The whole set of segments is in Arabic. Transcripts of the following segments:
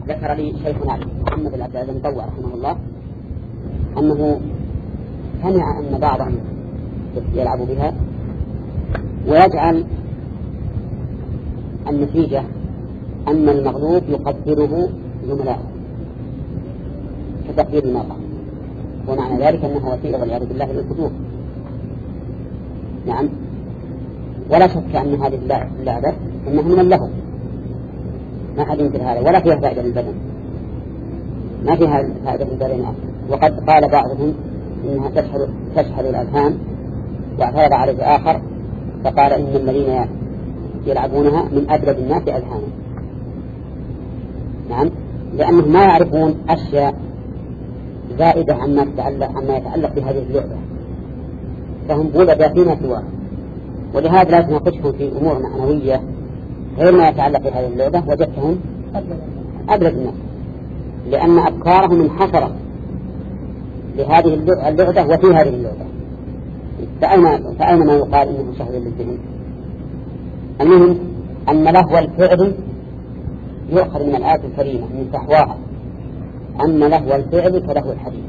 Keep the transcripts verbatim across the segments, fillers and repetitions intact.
ذكر لي شيخنا محمد بن عبد العزيز المطوع رحمه الله أنه سمع أن بعضهم يلعب بها ويجعل النتيجة أن المغلوب يقدره زملائه كتقدير المرأة، ومعنى ذلك أنه وسيلة والعياذ بالله للفتور. نعم، ولا شك أن هذه اللعبة إنها من اللهو، ما حد ينكر هذا، ولا فيها فائدة للبدن، ما فيها فائدة للبدن. وقد قال بعضهم إنها تشحل, تشحل الأذهان، واعترض عليه آخر فقال إن الذين يلعبونها من أبلد الناس أذهانا. نعم، لأنهم ما يعرفون أشياء زائدة عما يتعلق, عما يتعلق بهذه اللعبة، فهم بولد فيما سواه، ولهذا لا تناقشهم في أمور معنوية غير ما يتعلق بهذه اللعبة وجدتهم أبلد الناس، لأن أفكارهم انحصرت لهذه اللعبة وفي هذه اللعبة. فأين, فأين ما يقال إنه شهد للذهن؟ المهم أن لهو الفعل يؤخذ من الآية الكريمة من تحواها أن لهو الفعل كلهو الحديث.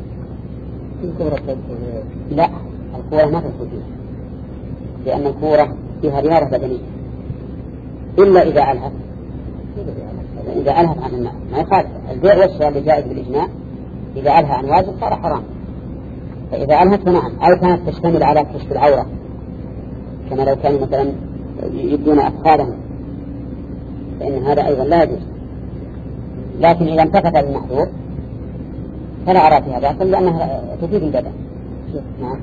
لا، الكورة ما تدخل فيها، لأن الكورة فيها رياضة بدنية إلا إذا ألهت إذا ألهت عن الناس، ما يخالف البيع والشراء اللي جائز بالإجماع، إذا ألهى عن واجب صار حرام. فإذا ألهت فنعم، أو كانت تشتمل على كشف العورة كما لو كانوا مثلا يبدون أفخارهم فإن هذا أيضا لا يجوز. لكن إذا انتفت المحظور فلا أرى فيها بأسا لأنها تفيد البدن. نعم،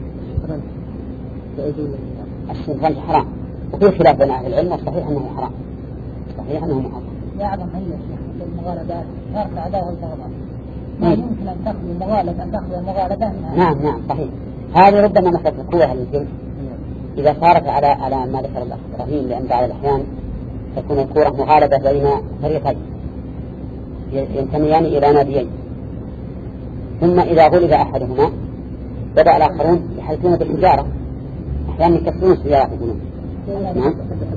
الشطرنج حرام، وفي خلاف بين أهل العلم، والصحيح أنه حرام، صحيح أنه محرم. يعظم هي الشيخ المغالبات ترفع عداوة البغضاء، ما يمكن أن تأخذ المغالبة أن تأخذ المغالبة منها. نعم نعم صحيح. هذه ربما مثل القوة للجن إذا صارت على على ما ذكر الأخ إبراهيم، لأن بعض الأحيان تكون الكورة مغالبة بين فريقين ينتميان إلى ناديين، ثم إذا غلب أحدهما بدأ الآخرون يحلفون بالحجارة، أحيانا يكسرون السيارات يقولون. نعم،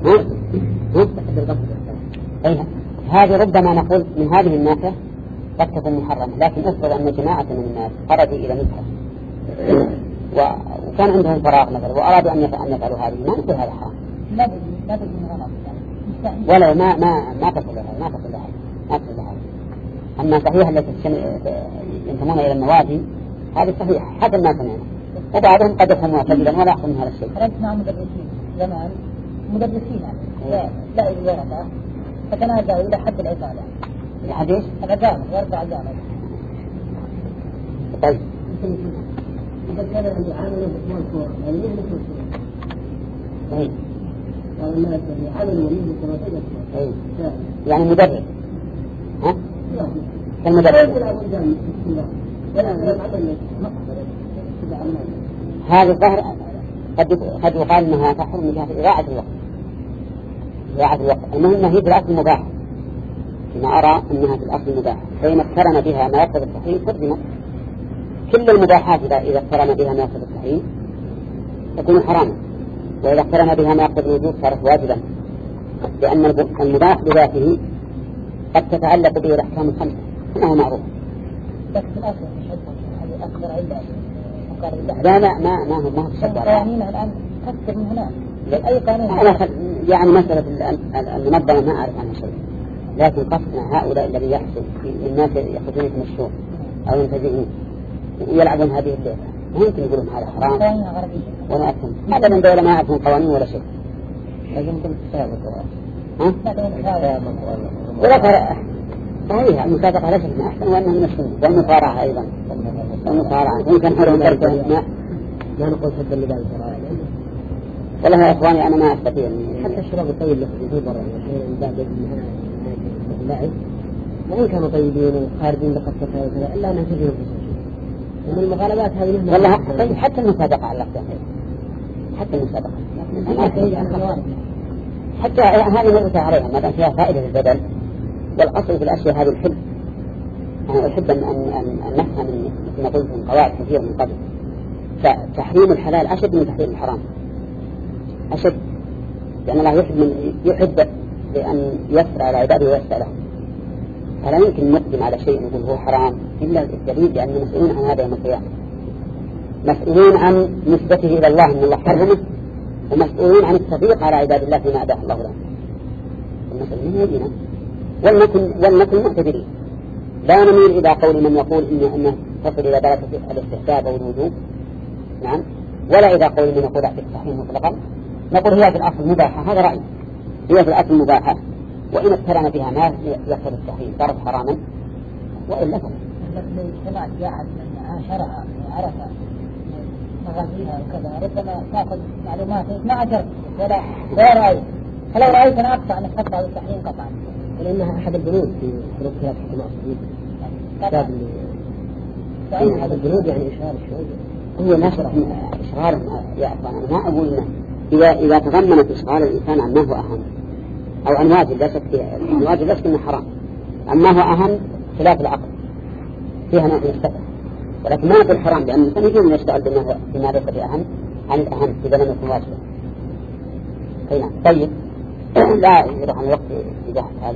أيها هذه ربما نقول من هذه الناحية قد تكون محرمة، لكن أفضل أن جماعة من الناس خرجوا إلى مذهب وكان عندهم فراغ مثلا وأرادوا أن يفعلوا هذه، ما نقول هذا حرام، لا بد لا بد من غلط ولو ما ما ما تصل لها ما تصل لها ما تصل لها. أما صحيح التي ينتمون إلى النوادي هذه صحيح حتى ما سمعنا، وبعضهم قد يفهموا معتدلا ولا يحصل من هذا الشيء. خرجت مع مدرسين زمان مدرسين يعني لا إلى ورقة فتنازعوا إلى حد العقالة. الحديث العقالة واربع جامعة. طيب إذا كان يعاملوا بالكور يعني ليه مثل طيب قال الناس يعاملوا وليه كما طيب يعني مدرب ها كالمدرب. هذا الظهر قد قد يقال انها تحرم من جهة إضاعة الوقت إضاعة الوقت. المهم هي بالأصل مباح، ما أرى أنها بالأصل مباح، فإن اقترن بها ما يقتضي التحريم حرمت. كل المباحات إذا إذا اقترن بها ما يقتضي التحريم تكون حراما، وإذا اقترن بها ما يقتضي الوجوب صارت واجبا، لأن المباح بذاته قد تتعلق به الأحكام الخمسة كما هو معروف. لكن الأصل مش هذه أكبر علة لا لا ما ما هو ما هو تشبه القوانين الآن تكثر من هنا أي قانون. أنا يعني مسألة المنظمة ما أعرف عنها شيء، لكن قصدنا هؤلاء الذي يحصل الناس يخرجون يتمشون أو ينتزعون ويلعبون هذه اللعبة ما يمكن يقولون هذا حرام ولا أفهم. هذا من دولة ما يعرفون قوانين ولا شيء. لكن يمكن تسابق ها ولا صحيح المسابقة لا شك أحسن وأنها من السنة، والمصارعة أيضا المصارعة يمكن حلو درجة ما ما نقول حد اللي بعد صراحة. والله يا إخواني أنا ما أستطيع حتى الشباب الطيب اللي في برا من بعد اللاعب وإن كانوا طيبين وخارجين بخطة وكذا إلا أنهم تجربوا ومن المغالبات هذه والله طيب حتى المسابقة على الأقدام حتى المسابقة حتى هذه نرجع عليها ما دام فيها فائدة للبدن، والأصل في الأشياء هذه الحب. أنا أحب أن أن أن نفهم مثل ما قلت من قواعد كثيرة من قبل، فتحريم الحلال أشد من تحريم الحرام أشد، لأن الله يحب من يحب بأن يسر على عباده ويسر لهم، فلا يمكن نقدم على شيء نقول هو حرام إلا الدليل، لأننا مسؤولون عن هذا يوم القيامة، مسؤولون عن نسبته إلى الله أن الله حرمه، ومسؤولون عن التضييق على عباد الله فيما أباح الله لهم. المسؤولين يدينا ولنكن, ولنكن معتبرين، لا نميل إلى قول من يقول إن أنه تصل إلى درجة الاستحباب أو الوجوب، نعم، ولا إلى قول من يقول في التحريم مطلقا. نقول هي في الأصل مباحة، هذا رأي، هي في الأصل مباحة، وإن اقترن بها ما يقتضي التحريم صارت حراما وإلا فلا. لو اجتمعت واحد من عاشرها وعرف مغازيها وكذا ربما تأخذ معلومات ما أجرت ولا لا رأي، فلو رأيت أنا أقطع أن تقطع التحريم قطعا، لأنها أحد البنود في شروط خلاف الحكماء الصحيح. هذا البنود يعني إشهار شوية، هو نشر إشغال يا أخوان. أنا ما أقول إنه إذا إذا تضمنت إشغال الإنسان عن ما هو أهم أو عن واجب لا شك فيه، الواجب لا شك إنه حرام، أما هو أهم خلاف العقل فيها نوع من السبب، ولكن ما نقول حرام، لأن الإنسان يجب أن يشتغل بما بما ليس بأهم عن الأهم إذا لم يكن واجبا. نعم. طيب لا يروح عن الوقت في بحث هذه.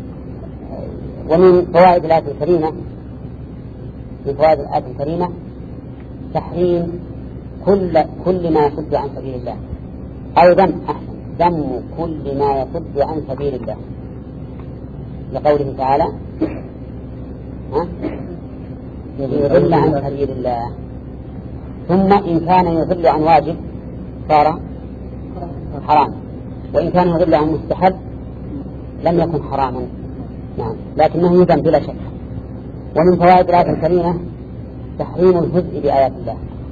ومن فوائد الآية الكريمة من فوائد الآية الكريمة تحريم كل كل ما يصد عن سبيل الله، أو ذم أحسن ذم كل ما يصد عن سبيل الله، لقوله تعالى ها يضل عن سبيل الله. ثم إن كان يضل عن واجب صار حرام، وإن كان يضل عن مستحب لم يكن حراما، نعم، لكنه يذم بلا شك. ومن فوائد الآية الكريمة تحريم الهزء بآيات الله،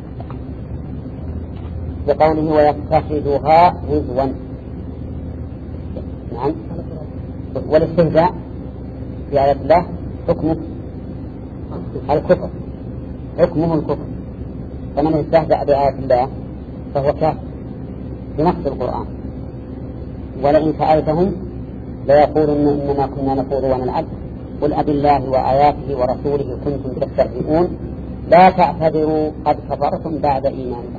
بقوله ويتخذها هزوا، نعم. والاستهزاء بآيات الله حكمه الكفر، حكمه الكفر، فمن استهزأ بآيات الله فهو كافر بنص القرآن. ولئن سألتهم ليقولن إنما كنا نخوض ونلعب قل أب الله وآياته ورسوله كنتم تستهزئون لا تعتذروا قد كفرتم بعد إيمانكم.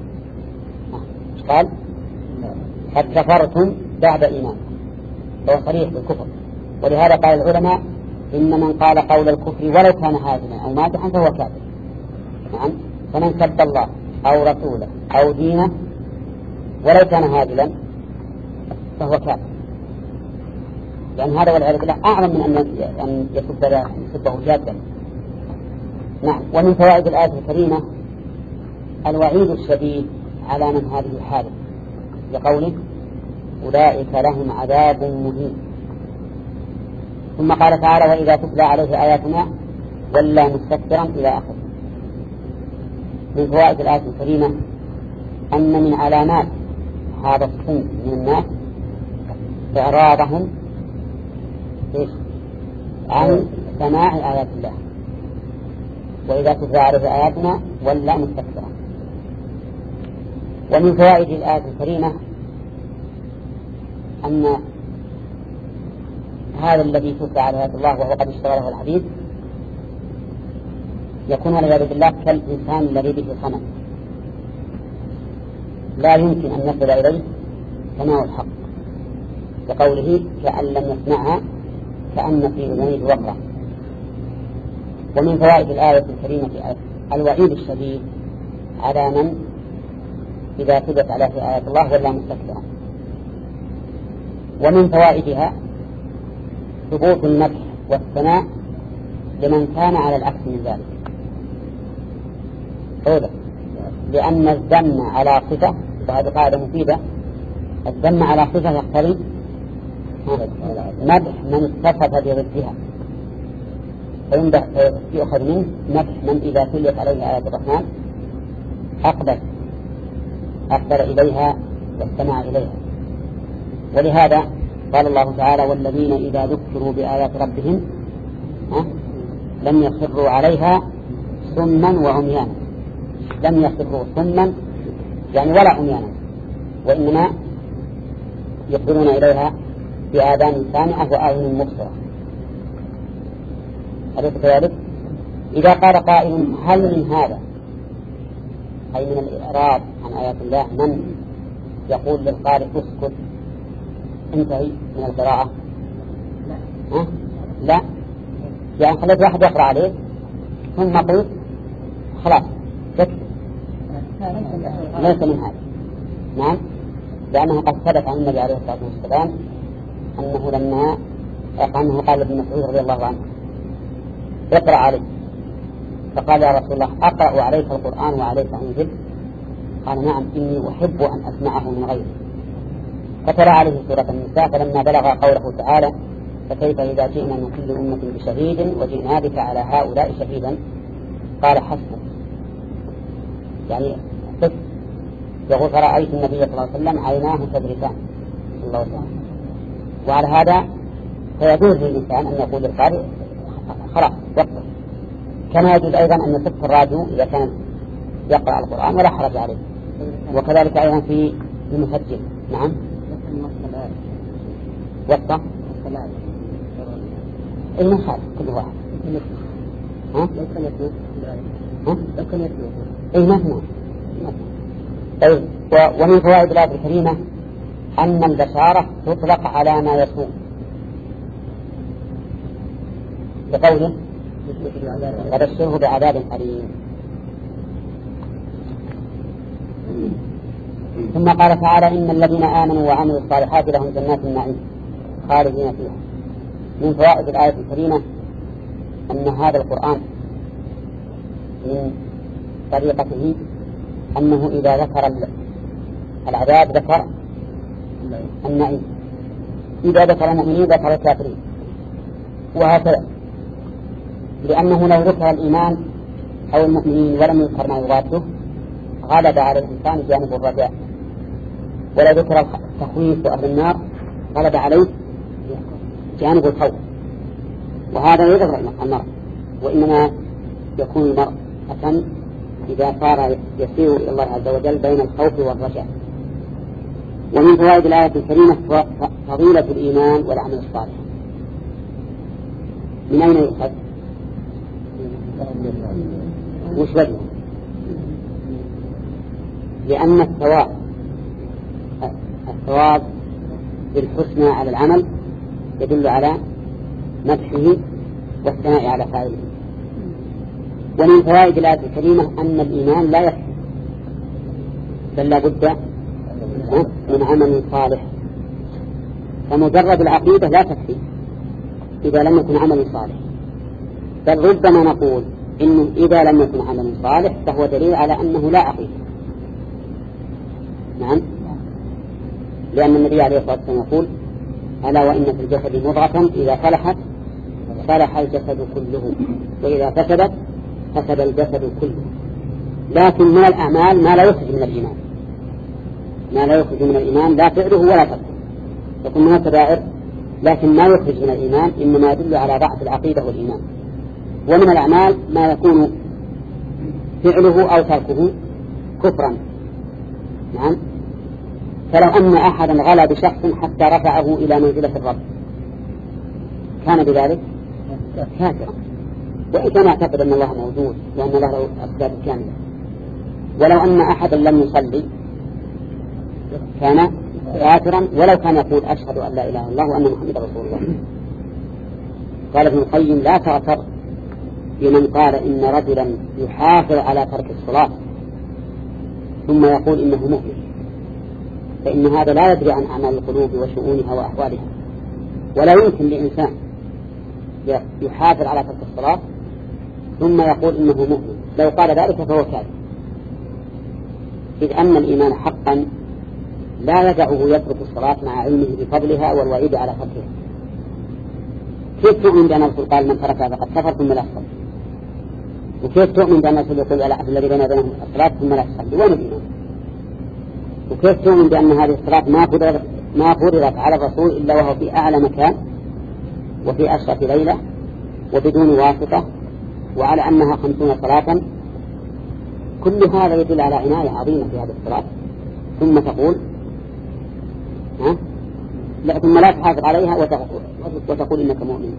قال قد كفرتم بعد إيمانكم، فهو صريح بالكفر. ولهذا قال العلماء إن من قال قول الكفر ولو كان هازلا أو مادحا فهو كافر، نعم. فمن سب الله أو رسوله أو دينه ولو كان هازلا فهو كافر، لأن هذا والعياذ بالله أعظم من أن يسبه جادا، نعم. ومن فوائد الآية الكريمة الوعيد الشديد على من هذه حاله، لقوله أولئك لهم عذاب مهين. ثم قال تعالى وإذا تتلى عليه آياتنا ولى مستكبرا إلى آخره. من فوائد الآية الكريمة أن من علامات هذا الصنف من الناس إعراضهم عن سماع آيات الله، وإذا تتلى عليه آياتنا ولى مستكبرا. ومن فوائد الآية الكريمة أن هذا الذي تتلى على آيات الله وهو قد اشتغله الحديث يكون والعياذ بالله كالإنسان الذي به صنم لا يمكن أن يصل إليه سماع الحق، لقوله كأن لم يسمعها كأن في أذنيه وقرا. ومن فوائد الآية الكريمة الوعيد الشديد على من إذا ثبت على في آيات الله ولا مستكبرا. ومن فوائدها ثبوت المدح والثناء لمن كان على العكس من ذلك، أولا لأن الذم على صفة، وهذه قاعدة مفيدة، الذم على صفة يقتضي مدح من اتصف بضدها، فيؤخذ منه مدح من إذا تليت عليه آيات الرحمن أقبل أقبل إليها واستمع إليها. ولهذا قال الله تعالى والذين إذا ذكروا بآيات ربهم لم يخروا عليها صما وعميانا، لم يخروا صما يعني ولا عميانا، وإنما يقبلون إليها بآذان سامعة وأعين مبصرة. أليس كذلك؟ إذا قال قائل هل من هذا أي من الإعراض عن آيات الله من يقول للقارئ اسكت انتهي من القراءة؟ لا, أه؟ لا. يعني خليت واحد يقرأ عليه ثم قلت خلاص تكتب ليس من هذا. نعم، لأنه قد ثبت عن النبي عليه الصلاة والسلام أنه لما أنه قال ابن مسعود رضي الله عنه اقرأ عليه، فقال يا رسول الله أقرأ عليك القرآن وعليك أنزل؟ قال نعم إني أحب أن أسمعه من غيري. فتلا عليه سورة النساء فلما بلغ قوله تعالى فكيف إذا جئنا من كل أمة بشهيد وجئنا بك على هؤلاء شهيدا قال حسبك، يعني حسب. يقول فرأيت النبي صلى الله عليه وسلم عيناه تذرفان صلى الله عليه وسلم. وعلى هذا فيجوز للإنسان أن يقول للقارئ خلاص وقف، كما يجوز أيضا أن يصف الراجو إذا كان يقرأ القرآن ولا حرج عليه، وكذلك أيضا في المسجل. نعم وقف المصحف كل واحد ها لو كان يسمع ها لو كان يسمع أي مثنى. طيب، ومن فوائد الآية الكريمة أن البشارة تطلق على ما يسوء بقوله وبشره بعذاب أليم. ثم قال تعالى إن الذين آمنوا وعملوا الصالحات لهم جنات النعيم خالدين فيها. من فوائد الآية الكريمة أن هذا القرآن من طريقته أنه إذا ذكر العذاب ذكر النعيم، إذا ذكر المؤمنين ذكر الكافرين، وهكذا، لأنه لو ذكر الإيمان أو المؤمنين ولم يذكر ما يغاثه غلب على الإنسان جانب الرجاء، ولا ذكر التخويف وأهل النار غلب عليه جانب الخوف، وهذا يضر المرء، وإنما يكون المرء حسن إذا صار يسير إلى الله عز وجل بين الخوف والرجاء. ومن فوائد الآية الكريمة فضيلة الإيمان والعمل الصالح. من أين يؤخذ؟ وش وجهه؟ لأن الثواب الثواب بالحسنى على العمل يدل على مدحه والثناء على فاعله. ومن فوائد الآية الكريمة أن الإيمان لا يكفي، بل لا بد من عمل صالح، فمجرد العقيدة لا تكفي إذا لم يكن عمل صالح، بل ربما نقول إنه إذا لم يكن عمل صالح فهو دليل على أنه لا عقيدة. نعم، لأن النبي عليه الصلاة والسلام يقول ألا وإن في الجسد مضغة إذا صلحت صلح الجسد كله وإذا فسدت فسد الجسد كله. لكن من الأعمال ما لا يخرج من الإيمان، ما لا يخرج من الإيمان لا فعله ولا تركه، يكون من الكبائر، لكن ما يخرج من الإيمان إنما يدل على ضعف العقيدة والإيمان. ومن الأعمال ما يكون فعله أو تركه كفرا. نعم، فلو أن أحدا غلى بشخص حتى رفعه إلى منزلة الرب كان بذلك كافرا، وإن كان يعتقد أن الله موجود وأن له أسباب كاملة. ولو أن أحدا لم يصلي كان كافرا ولو كان يقول أشهد أن لا إله إلا الله وأن محمد رسول الله. قال ابن القيم لا تغتر بمن قال إن رجلا يحافظ على ترك الصلاة ثم يقول إنه مؤمن، فإن هذا لا يدري عن أعمال القلوب وشؤونها وأحوالها. ولا يمكن لإنسان يحافظ على ترك الصلاة ثم يقول إنه مؤمن، لو قال ذلك فهو كافر، إذ أن الإيمان حقا لا يدعه يترك الصلاة مع علمه بفضلها والوعيد على تركها. كيف تؤمن بأن الرسول قال من تركها فقد كفر ثم لا يصلي؟ وكيف تؤمن بأن الرسول يقول الذي بين بينهم الصلاة ثم لا يصلي؟ وين الإيمان؟ وكيف تؤمن بأن هذه الصلاة ما فرضت ما فرضت على الرسول إلا وهو في أعلى مكان وفي أشرف ليلة وبدون واسطة، وعلى أنها خمسون صلاة؟ كل هذا يدل على عناية عظيمة في هذه الصلاة، ثم تقول ها؟ لا، ثم لا تحافظ عليها وتقول إنك مؤمن.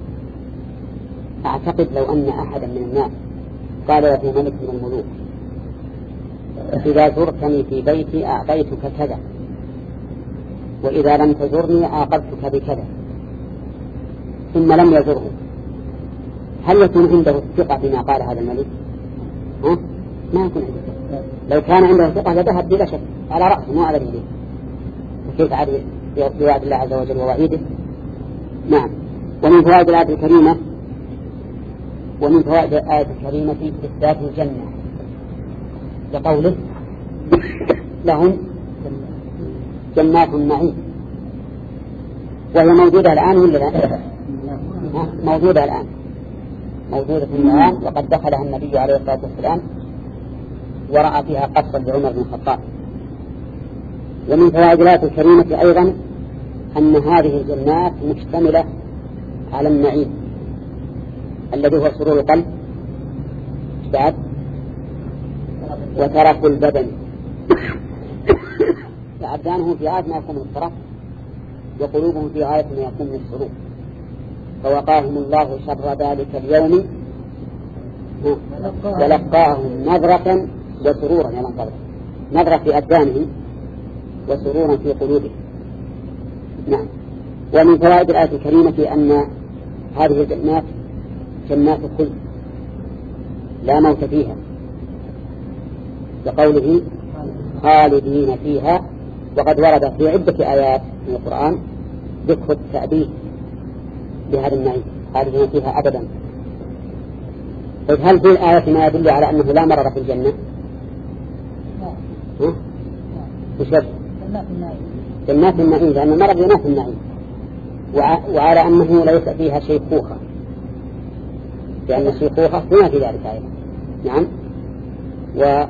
أعتقد لو أن أحدا من الناس قال وفي ملك من الملوك إذا زرتني في بيتي أعطيتك كذا، وإذا لم تزرني عاقبتك بكذا، ثم لم يزره هل يكون عنده الثقة بما قال هذا الملك؟ ها؟ ما يكون عنده ثقة. لو كان عنده ثقة لذهب بلا شك على رأسه مو على رجله. وكيف عاد بوعد الله عز وجل ووعيده؟ نعم. ومن فوائد الآية الكريمة ومن فوائد الآية الكريمة إثبات الجنة لقوله لهم جنات النعيم، وهي موجودة الآن ولا لا؟ موجودة الآن، موجودة الآن، وقد دخلها النبي عليه الصلاة والسلام ورأى فيها قصا لعمر بن الخطاب. ومن فوائد الآية الكريمة أيضا أن هذه الجنات مشتملة على النعيم الذي هو سرور القلب بعد وترف البدن. فأبدانهم في غاية ما يكون من الترف وقلوبهم في غاية ما يكون من السرور، فوقاهم الله شر ذلك اليوم ولقاهم نظرة وسرورا. يا من نظرة في أبدانهم وسرورا في قلوبهم. نعم. ومن فوائد الآية الكريمة أن هذه الجنات جنات الخلد لا موت فيها، لقوله خالدين فيها. وقد ورد في عدة آيات من القرآن ذكر التأبيد بهذا النعيم خالدين فيها أبدا. هل في الآية ما يدل على أنه لا مرض في الجنة؟ ها؟ وش جنات النعيم، لأن المرض جنات النعيم، وعلى أنه ليس فيها شيخوخة، لأن الشيخوخة هنا في ذلك أيضا. نعم. و...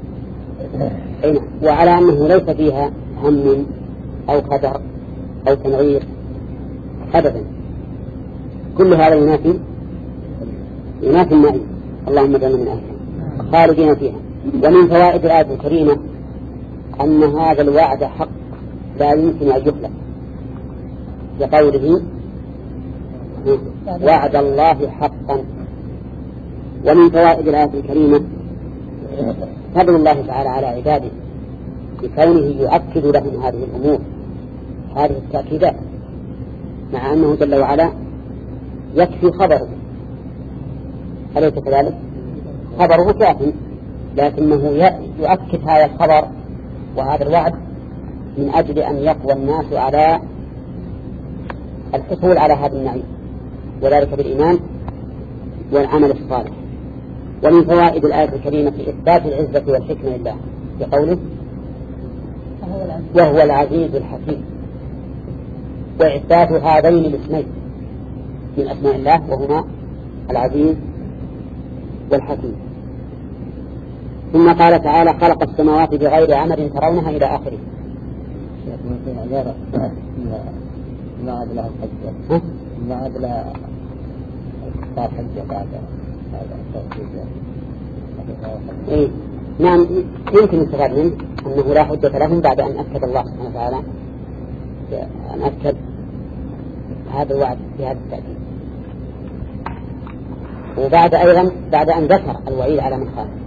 وعلى أنه ليس فيها هم أو قدر أو تنعير أبدا. كل هذا ينافي ينافي النعيم. اللهم اجعلنا من أهلها خالدين فيها. ومن فوائد الآية الكريمة أن هذا الوعد حق لا يمكن أن يخلف، لقوله وعد الله حقا. ومن فوائد الآية الكريمة فضل الله تعالى على عباده بكونه يؤكد لهم هذه الأمور، هذه التأكيدات، مع أنه جل وعلا يكفي خبره، أليس كذلك؟ خبره كافي، لكنه يؤكد هذا الخبر وهذا الوعد من أجل أن يقوى الناس على الحصول على هذا النعيم، وذلك بالإيمان والعمل الصالح. ومن فوائد الآية الكريمة في إثبات العزة والحكمة لله بقوله وهو العزيز الحكيم، وإثبات هذين الاسمين من أسماء الله وهما العزيز والحكيم. ثم قال تعالى خلق السماوات بغير عمد ترونها إلى آخره. ما عاد لها الحجة ما عاد لها صار حجة بعد هذا التوحيد. إيه نعم، يمكن استفاد منه أنه لا حجة لهم بعد أن أكد الله سبحانه وتعالى أن أكد هذا الوعد بهذا التأكيد، وبعد أيضا بعد أن ذكر الوعيد على من خالف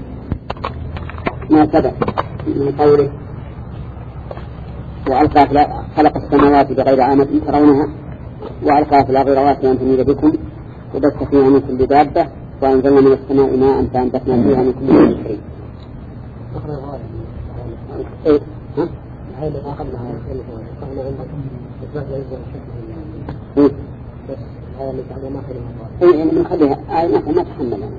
ما سبق من قوله وألقى خلق السماوات بغير عمد ترونها وألقى في الأرض رواسي أن تميد بكم وبث فيها من كل دابة وأنزلنا من السماء ماء فأنبتنا فيها من كل شيء كريم. إيه ها؟ هذا ما قبلها قبل عندكم إثبات العزة والحكمة. إيه بس هذا اللي بعد ما خليها. إيه يعني بنخليها آية ما ما تحمل يعني.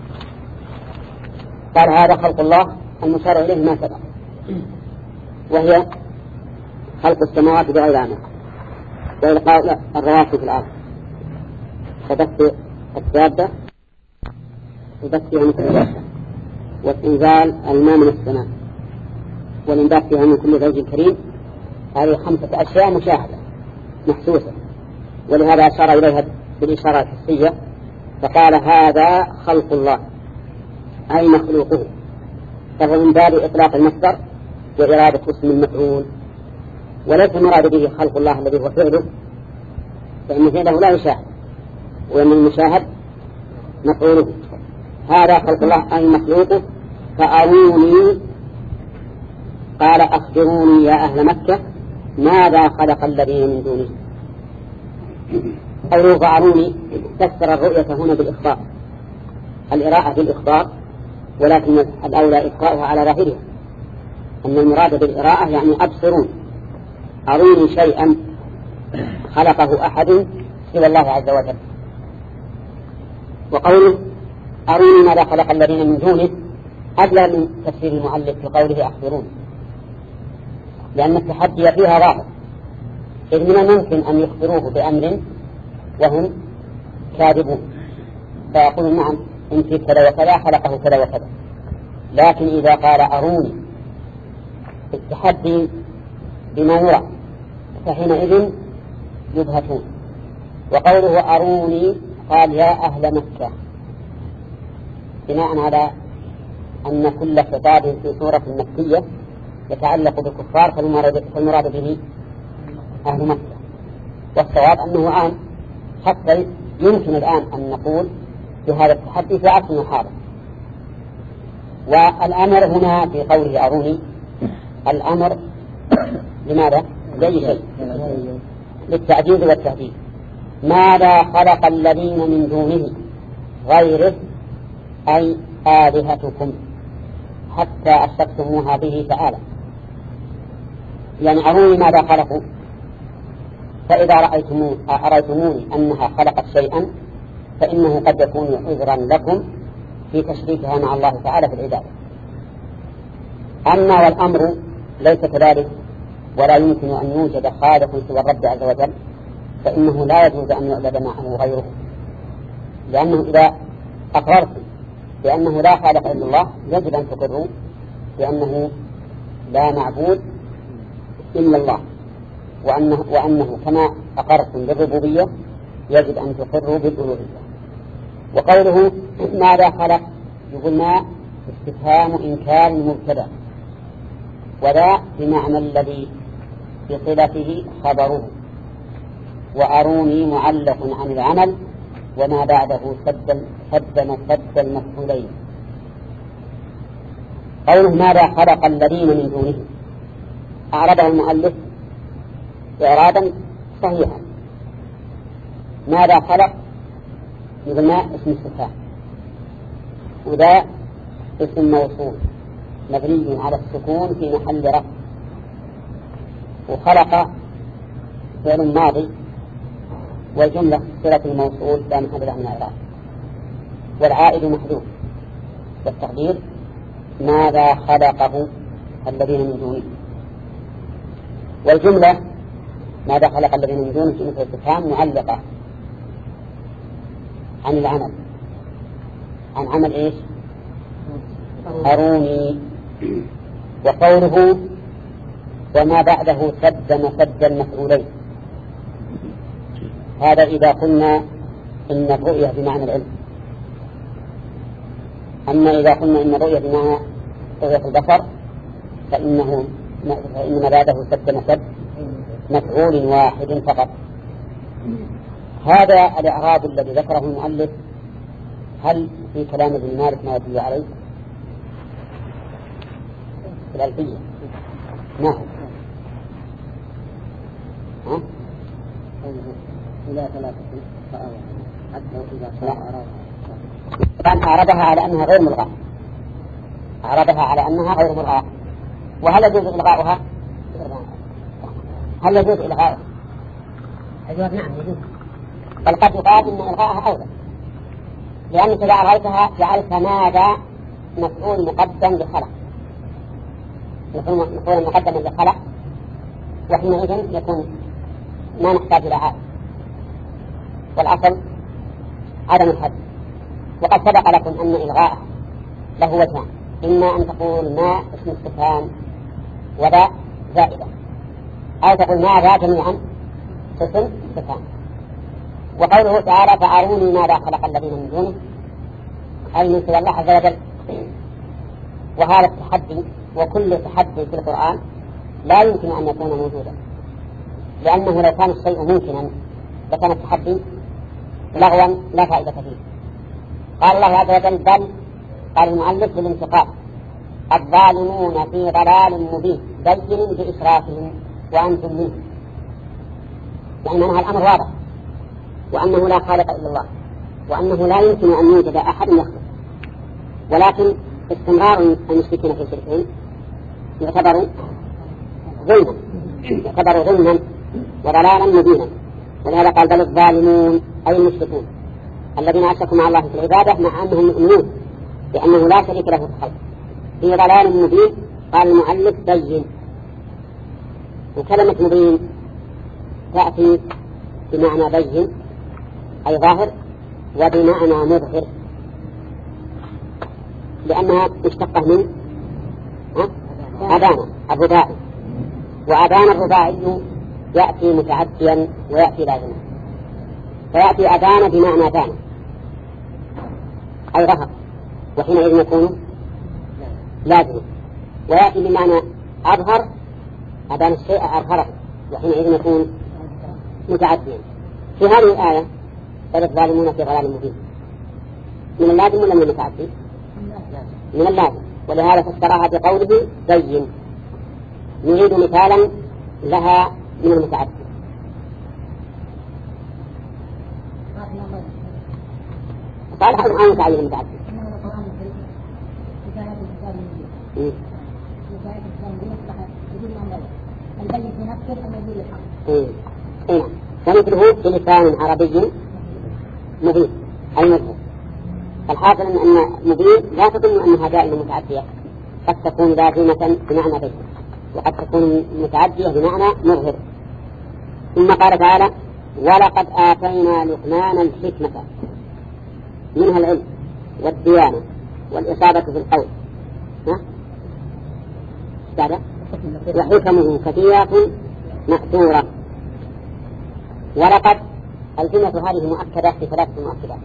قال هذا خلق الله المشار إليه ما سبق، وهي خلق السماوات بغير عمد وإلقاء الرواسي في الأرض فبث الدابة وبث فيها من كل دابة وإنزال الماء من السماء والإنبات فيها من كل زوج كريم. هذه خمسة أشياء مشاهدة محسوسة، ولهذا أشار إليها بالإشارة الحسية فقال هذا خلق الله أي مخلوقه، فهو من باب إطلاق المصدر وإرادة اسم المفعول، وليس المراد به خلق الله الذي هو فعله، فإن فعله لا يشاهد وإن المشاهد مفعوله. هذا خلق الله أي مخلوقه فأروني، قال أخبروني يا أهل مكة ماذا خلق الذين من دونه. قوله فأروني فسر الرؤية هنا بالإخبار، الإراءة بالإخبار، ولكن الأولى إبقاؤها على ظاهرها، أن المراد بالإراءة يعني أبصرون، أروني شيئا خلقه أحد سوى الله عز وجل. وقوله أروني ماذا خلق الذين من دونه أدلى من تفسير المؤلف في قوله أخبرون، لأن التحدي فيها ظاهر، إذ من الممكن أن يخبروه بأمر وهم كاذبون فيقولون نعم إن في كذا وكذا خلقه كذا وكذا، لكن إذا قال أروني التحدي بما يرى فحينئذ يبهتون. وقوله أروني قال يا أهل مكة بناء على أن كل خطاب في سورة مكية يتعلق بالكفار فالمراد به أهل مكة، والصواب أنه عام، حتى يمكن الآن أن نقول بهذا التحدي في عصر حاضر. والأمر هنا في قوله أروني الأمر لماذا؟ لأي شيء، للتعجيز والتهديد. ماذا خلق الذين من دونه غيره أي آلهتكم حتى أشركتموها به تعالى، يعني أروني ماذا خلقوا، فإذا رأيتموني, أرأيتموني أنها خلقت شيئا فإنه قد يكون عذرا لكم في تشريكها مع الله تعالى في العبادة. أما والأمر ليس كذلك ولا يمكن أن يوجد خالق سوى الرب عز وجل فإنه لا يجوز أن يعبد معه غيره، لأنه إذا أقررتم بأنه لا خالق إلا الله يجب أن تقروا بأنه لا معبود إلا الله، وأنه, وأنه كما أقرتم بالربوبية يجب أن تقروا بالألوهية. وقوله ماذا خلق يقول ما استفهام إنكار مبتدأ، وذا بمعنى الذي بصلته خبره، وأروني معلق عن العمل وما بعده سد سد سد المفعولين. قوله ماذا خلق الذين من دونه أعربه المؤلف إعرابا صحيحا. ماذا خلق يقول ما اسم استفهام، وذا اسم موصول مبني على السكون في محل رفع، وخلق فعل ماضي والجملة صلة الموصول لا محل له من الإعراب، والعائد محذوف، والتقدير ماذا خلقه الذين من دونه. والجملة ماذا خلق الذين من دونه في استفهام معلقة عن العمل، عن عمل إيش؟ أروني. وقوله وما بعده سد مسد المفعولين، هذا إذا قلنا إن الرؤية بمعنى العلم. أما إذا قلنا إن الرؤية بمعنى رؤية البصر فإنه فإن ما بعده سد مسد مفعول واحد فقط. هذا الإعراب الذي ذكره المؤلف هل في كلام ابن مالك ما يدل عليه؟ في الألفية ما هو؟ ها؟ إلى ثلاثة فأوى حتى إذا صار طبعا أعربها على أنها غير ملغاة، أعربها على أنها غير ملغاة. وهل يجوز إلغاؤها؟ هل يجوز إلغاؤها؟ الجواب نعم يجوز، بل قد يقال إن إلغاءها أولى، لأنك إذا ألغيتها جعلت ماذا مفعول مقدم لخلق، مفعول مقدم لخلق، وحينئذ يكون ما نحتاج إلى عاد، والأصل عدم الحد. وقد سبق لكم أن إلغاء له وجهان، إما أن تقول ما اسم استفهام وذا زائدة، أو تقول ما ذا جميعا اسم استفهام. وقوله تعالى فأروني ماذا خلق الذين من دونه أي من سوى الله عز وجل. وهذا التحدي وكل تحدي في القرآن لا يمكن أن يكون موجودا، لأنه لو كان الشيء ممكنا لكان التحدي لغوا لا فائدة فيه. قال الله عز وجل بل قال المؤلف بالانتقال الظالمون في ضلال مبين بين بإسرافهم وأنتم منه، يعني معنى الأمر واضح وأنه لا خالق إلا الله، وأنه لا يمكن أن يوجد أحد يخلق، ولكن استمرار المشركين في شركهم يعتبر ظلما يعتبر ظلما وضلالا مبينا. ولهذا قال بل الظالمون أي المشركون الذين أشركوا مع الله في العبادة مع أنهم يؤمنون بأنه لا شريك له في الخلق في ضلال مبين. قال المؤلف بين، وكلمة مبين تأتي بمعنى بين أي ظاهر وبمعنى مظهر، لأنها مشتقة من أبان الرباعي، وأبان الرباعي يأتي متعديا ويأتي لازما، فيأتي أبان بمعنى بان أي ظهر، وحينئذ يكون لازما، ويأتي بمعنى أظهر أبان الشيء أظهره، وحينئذ يكون متعديا. في هذه الآية بل الظالمون في ضلال مبين من اللازم ولا من المتعدي؟ من اللازم، ولهذا فسرها بقوله بين، نريد مثالا لها من المتعدي. قال هذا الآن متعين المتعدي. ايه ومثله بلسان عربي مبين أي مظهر. الحاصل أن مبين لا تظن أنها دائما متعدية، قد تكون لازمة بمعنى بين، وقد تكون متعدية بمعنى مظهر. ثم قال تعالى ولقد آتينا لقمان الحكمة منها العلم والديانة والإصابة في القول وحكمه كثيرة مأثورة. ولقد الجملة هذه مؤكدة في ثلاثة مؤكدات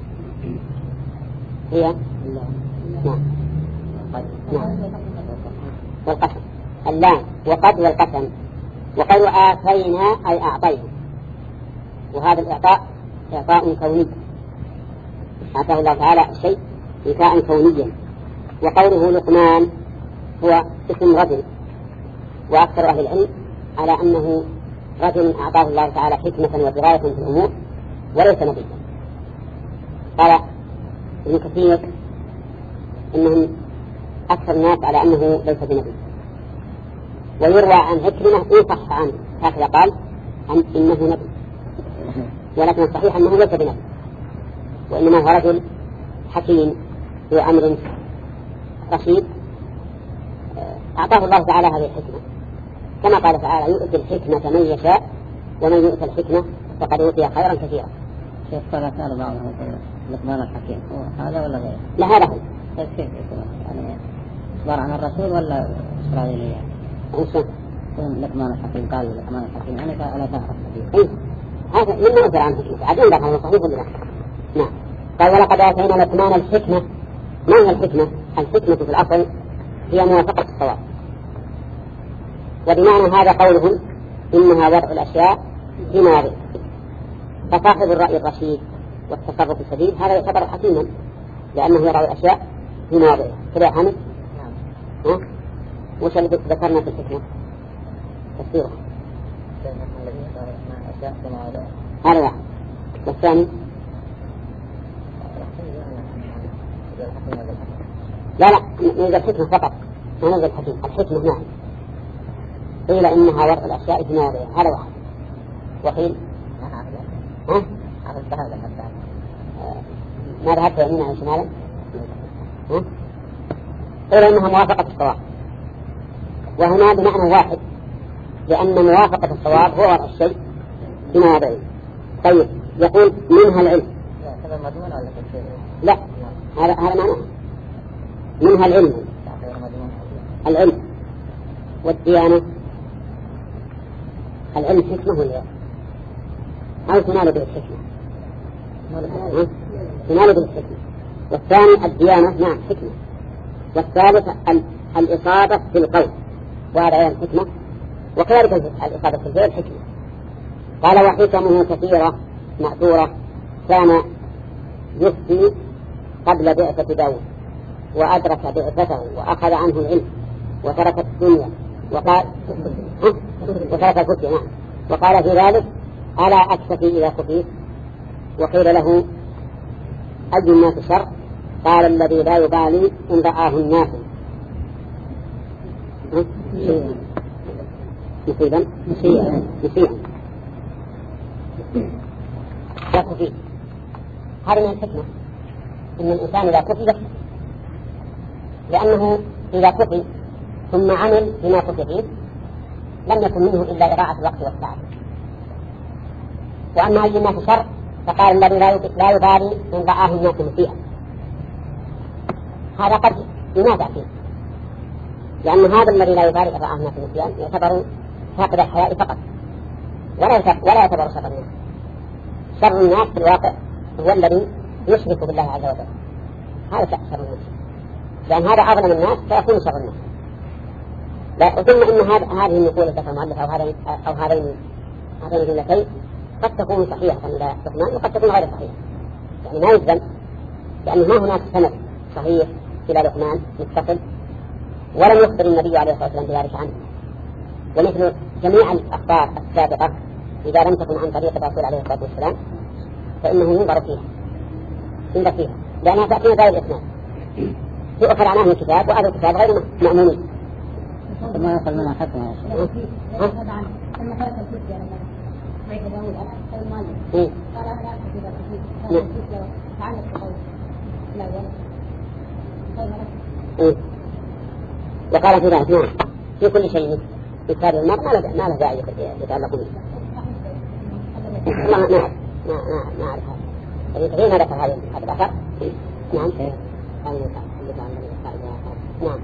هي نعم نعم والقسم اللام وقد والقسم. وقالوا آتينا أي أعطينا، وهذا الإعطاء إعطاء كوني، أعطاه الله تعالى شيء إعطاء كونيا. وقوله لقمان هو اسم رجل، وأكثر أهل العلم على أنه رجل أعطاه الله تعالى حكمة ودراية في الأمور وليس نبيا. قال ابن كثير إنهم أكثر الناس على أنه ليس بنبي، ويروى عن عكرمة إن صح عنه هكذا قال عن إنه نبي، ولكن الصحيح أنه ليس بنبي، وإنما هو رجل حكيم في أمر رشيد أعطاه الله تعالى هذه الحكمة، كما قال تعالى يؤتي الحكمة من يشاء ومن يؤتي الحكمة فقد أوتي خيرا كثيرا. شيخ قال تعالى بعضهم لقمان الحكيم هذا ولا غيره؟ لا هذا هو. كيف كيف يعني أخبار عن الرسول ولا إسرائيلية؟ أنشأ. لقمان الحكيم قال لقمان الحكيم يعني فلا تعرف إيه هذا من أثر عن حكمة عدين لك هذا صحيح ولا لا؟ نعم. قال ولقد آتينا لقمان الحكمة. ما هي الحكمة؟ الحكمة في الأصل هي موافقة الصواب، وبمعنى هذا قولهم إنها وضع الأشياء في مواضع. فصاحب الرأي الرشيد والتصرف السديد هذا يعتبر حكيما لأنه يضع الأشياء في مواضعها. كذا يا حمد؟ نعم. ها؟ وش اللي ذكرنا في الحكمة؟ تفسيره. هذا واحد. والثاني؟ لا لا نزل الحكمة فقط، ما نزل الحكيم. الحكمة نعم قيل إنها وضع الأشياء في مواضعها، هذا واحد. وقيل ها؟ ما ذهبت يمينا أو شمالا؟ ها؟ قيل إنها موافقة الصواب، وهنا بمعنى واحد لأن موافقة الصواب هو وضع الشيء في مواضعه. طيب يقول منها العلم. لا هذا هذا معناه منها العلم العلم والديانة. العلم حكمة ولا أو تنال بالحكمة؟ تنال بالحكمة. والثاني الديانة نعم حكمة. والثالث الإصابة في القول وهذا أيضا حكمة، وكذلك الإصابة في الفعل حكمة. قال وحكمه كثيرة مأثورة كان يفتي قبل بعثة داود وأدرك بعثته وأخذ عنه العلم وترك الدنيا وقال وترك الفتية نعم. وقال في ذلك ألا أكتفي إذا كفيت وقيل له أي الناس شر؟ قال الذي لا يبالي إن رآه الناس مصيبا مسيئا مسيئا يكفي فيه. هذا من الحكمة إن الإنسان إذا كفي يكفي، لأنه إذا كفي ثم عمل بما كفي فيه لم يكن منه إلا إضاعة الوقت والساعة. وأما أي الناس شر فقال الذي لا يبالي إن رآه الناس مسيئا. هذا قد ينازع فيه، لأن هذا الذي لا يبالي إن رآه الناس مسيئا يعتبر فاقد الحياء فقط ولا يعتبر شر الناس. شر الناس في الواقع هو الذي يشرك بالله عز وجل، هذا شر الناس، لأن هذا أظلم الناس فيكون شر الناس. لا ثم إن هذه النقول ذكر المؤلف أو هذين أو هذين هذين الجملتين قد تكون صحيحة إلى الرحمن وقد تكون غير صحيحة، يعني ما يلزم، لأن ما هناك سند صحيح إلى الرحمن متصل، ولم يخبر النبي عليه الصلاة والسلام بذلك عنه. ومثل جميع الأخبار السابقة إذا لم تكن عن طريق الرسول عليه الصلاة والسلام فإنه ينظر فيها ينظر فيها لأنها تأتي غير الإسناد، تؤخر عن أهل الكتاب وأهل الكتاب غير مأمونين. ما يقل منها حكمة وقال في ذلك نعم في كل شيء في كتاب المرء ما له داعي يتعلق به. ما ما ما ما أعرف هذا كثير ما ذكر هذا هذا الأثر. نعم نعم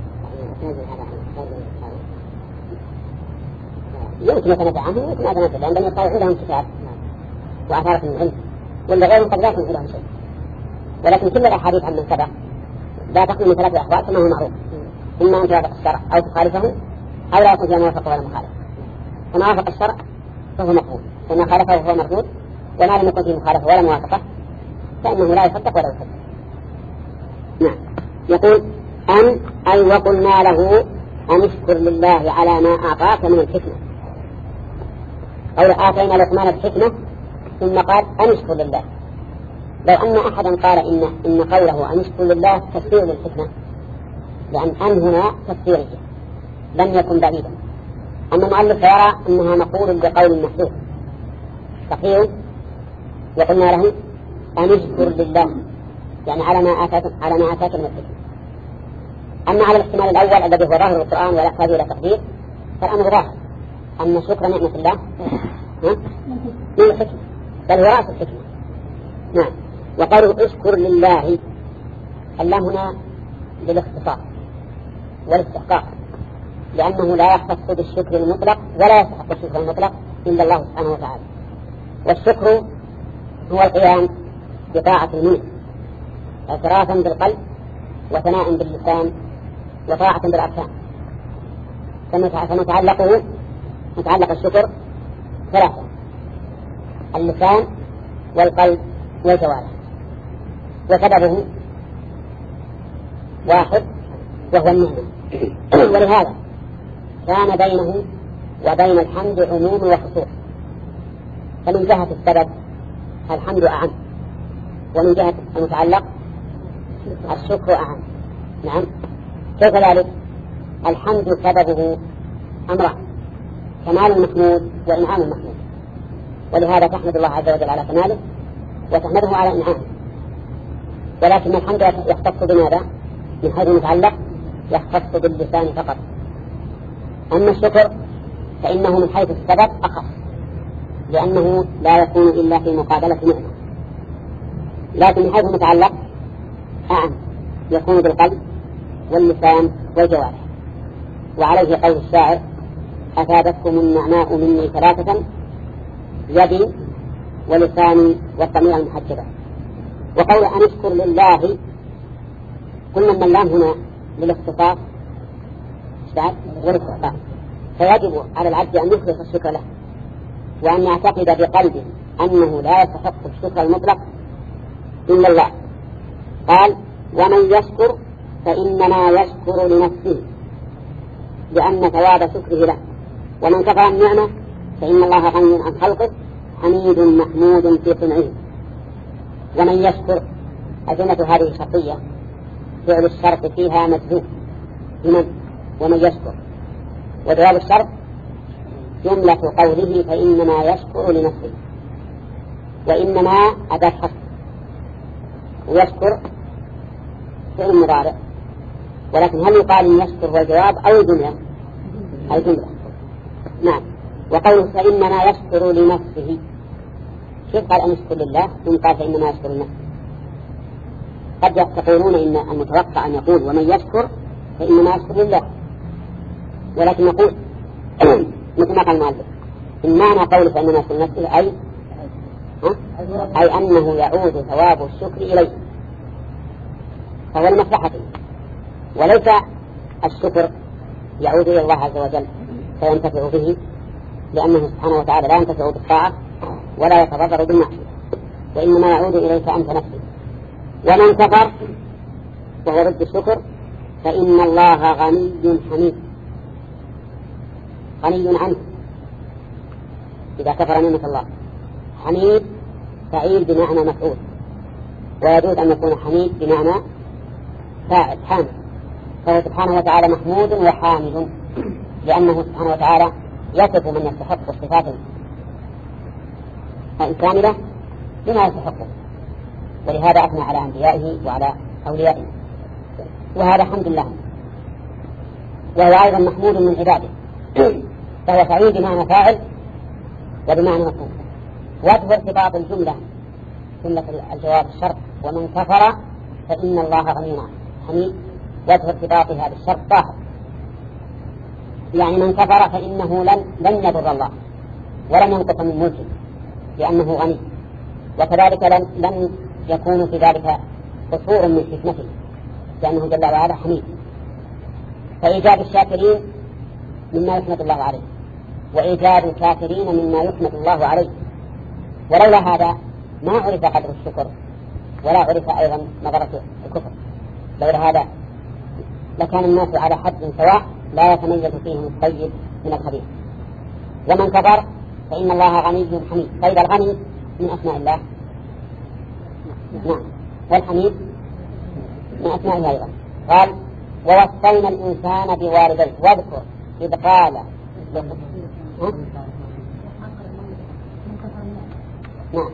يمكن يتنازع عنه ويمكن يتنازع لأن يقال عندهم كتاب وأثارة من العلم ولا غيرهم قد لا يكون عندهم شيء. ولكن كل الأحاديث عن من سبق لا تقل من ثلاثة أحوال كما هو معروف، إما أن توافق الشرع أو تخالفه أو لا يكون فيها موافقة ولا مخالفة. فما وافق الشرع فهو مقبول وما خالفه فهو مردود، وما لم يكن فيه مخالفة ولا موافقة فإنه لا يصدق ولا يصدق. نعم يقول أن أي وقلنا له أن اشكر لله على ما أعطاك من الحكمة، أو آتينا لقمان الحكمة ثم قال أن اشكر لله. لو أن أحدا قال إن, إن قوله أن اشكر لله تفسير للحكمة، لأن أن هنا تفسيرية لم يكن بعيدا. أما المؤلف يرى أنها مقول بقول محذوف تقيل، وقلنا له أن اشكر لله يعني على ما آتاك على ما آتاك من الحكمة. أما على الاحتمال الأول الذي هو ظاهر القرآن ولا يحتاج إلى تقدير فالأمر ظاهر أن شكر نعمة الله من الحكمة بل هو رأس الحكمة. نعم. وقالوا اشكر لله، اللام هنا للاختصاص والاستحقاق، لأنه لا يختص بالشكر المطلق ولا يستحق الشكر المطلق إلا الله سبحانه وتعالى. والشكر هو القيام بطاعة المنعم اعترافا بالقلب وثناء باللسان وطاعة بالأركان. فمتعلقه متعلق الشكر ثلاثة: اللسان والقلب والجوارح، وسببه واحد وهو النعمة. ولهذا كان بينه وبين الحمد عموم وخصوص، فمن جهة السبب الحمد أعم، ومن جهة المتعلق الشكر أعم. نعم. كيف ذلك؟ الحمد سببه أمران: كمال المحمود وإنعام المحمود، ولهذا تحمد الله عز وجل على كماله وتحمده على إنعامه. ولكن الحمد يختص بماذا؟ من حيث المتعلق يختص باللسان فقط. أما الشكر فإنه من حيث السبب أخص، لأنه لا يكون إلا في مقابلة نعمة، لكن من حيث المتعلق أعم، يكون بالقلب واللسان والجوارح. وعليه قول الشاعر: أثابتكم النعماء مني ثلاثة: يدي ولساني والضمير المحجبة. وقول أن اشكر لله قلنا أن اللام هنا للاختصاص والاستحقاق، فيجب على العبد أن يخلص الشكر له وأن يعتقد بقلبه أنه لا يستحق الشكر المطلق إلا الله. قال: ومن يشكر فإنما يشكر لنفسه لأن ثواب شكره له، ومن كفر النعمة فإن الله غني عن خلقه حميد محمود في صنعه. ومن يشكر الجملة هذه شرطية فعل الشرط فيها مجذوب بمن ومن يشكر، وجواب الشرط جملة قوله فإنما يشكر لنفسه، وإنما أداة حصر، ويشكر فعل مضارع، ولكن هل يقال إن يشكر والجواب أو الجملة؟ الجملة. نعم. وقوله فإنما يشكر لنفسه، كيف قال أن يشكر لله ثم قال فإنما يشكر لنفسه؟ قد تقولون إن المتوقع أن يقول ومن يشكر فإنما يشكر لله، ولكن نقول مثل ما قال المؤلف إن معنى قوله فإنما يشكر لنفسه أي أي أنه يعود ثواب الشكر إليه، فهو لمصلحته، وليس الشكر يعود إلى الله عز وجل فينتفع به، لأنه سبحانه وتعالى لا ينتفع بالطاعة ولا يتضرر بالمعصية، وإنما يعود إليك أنت نفسك. ومن كفر وهو ضد الشكر فإن الله غني حميد، غني عنه إذا كفر نعمة الله. حميد فعيل بمعنى مفعول، ويجوز أن يكون حميد بمعنى فاعل حامد، فهو سبحانه وتعالى محمود وحامد، لأنه سبحانه وتعالى يصف من يستحق الصفات الكاملة بما يستحقه، ولهذا أثنى على أنبيائه وعلى أوليائه، وهذا حمد الله، وهو أيضا محمود من عباده، فهو سعيد بمعنى فاعل وبمعنى مفعول. وجه ارتباط الجملة جملة الجواب الشرط ومن كفر فإن الله غني حميد، وجه ارتباطها بالشرط ظاهر، يعني من كفر فإنه لن لن يضر الله ولن ينقص من ملكه لأنه غني، وكذلك لن, لن يكون في ذلك قصور من حكمته لأنه جل وعلا حميد. فإيجاد الشاكرين مما يحمد الله عليه، وإيجاد الكافرين مما يحمد الله عليه، ولولا هذا ما عرف قدر الشكر ولا عرف أيضا نظرة الكفر، لولا هذا لكان الناس على حد سواء لا يتميز فيهم الطيب من الخبيث. ومن كفر فإن الله غني حميد، فإذا الغني من أسماء الله، نعم، والحميد من أسمائه أيضا. قال ووصينا الإنسان بوالديه، واذكر إذ قال نعم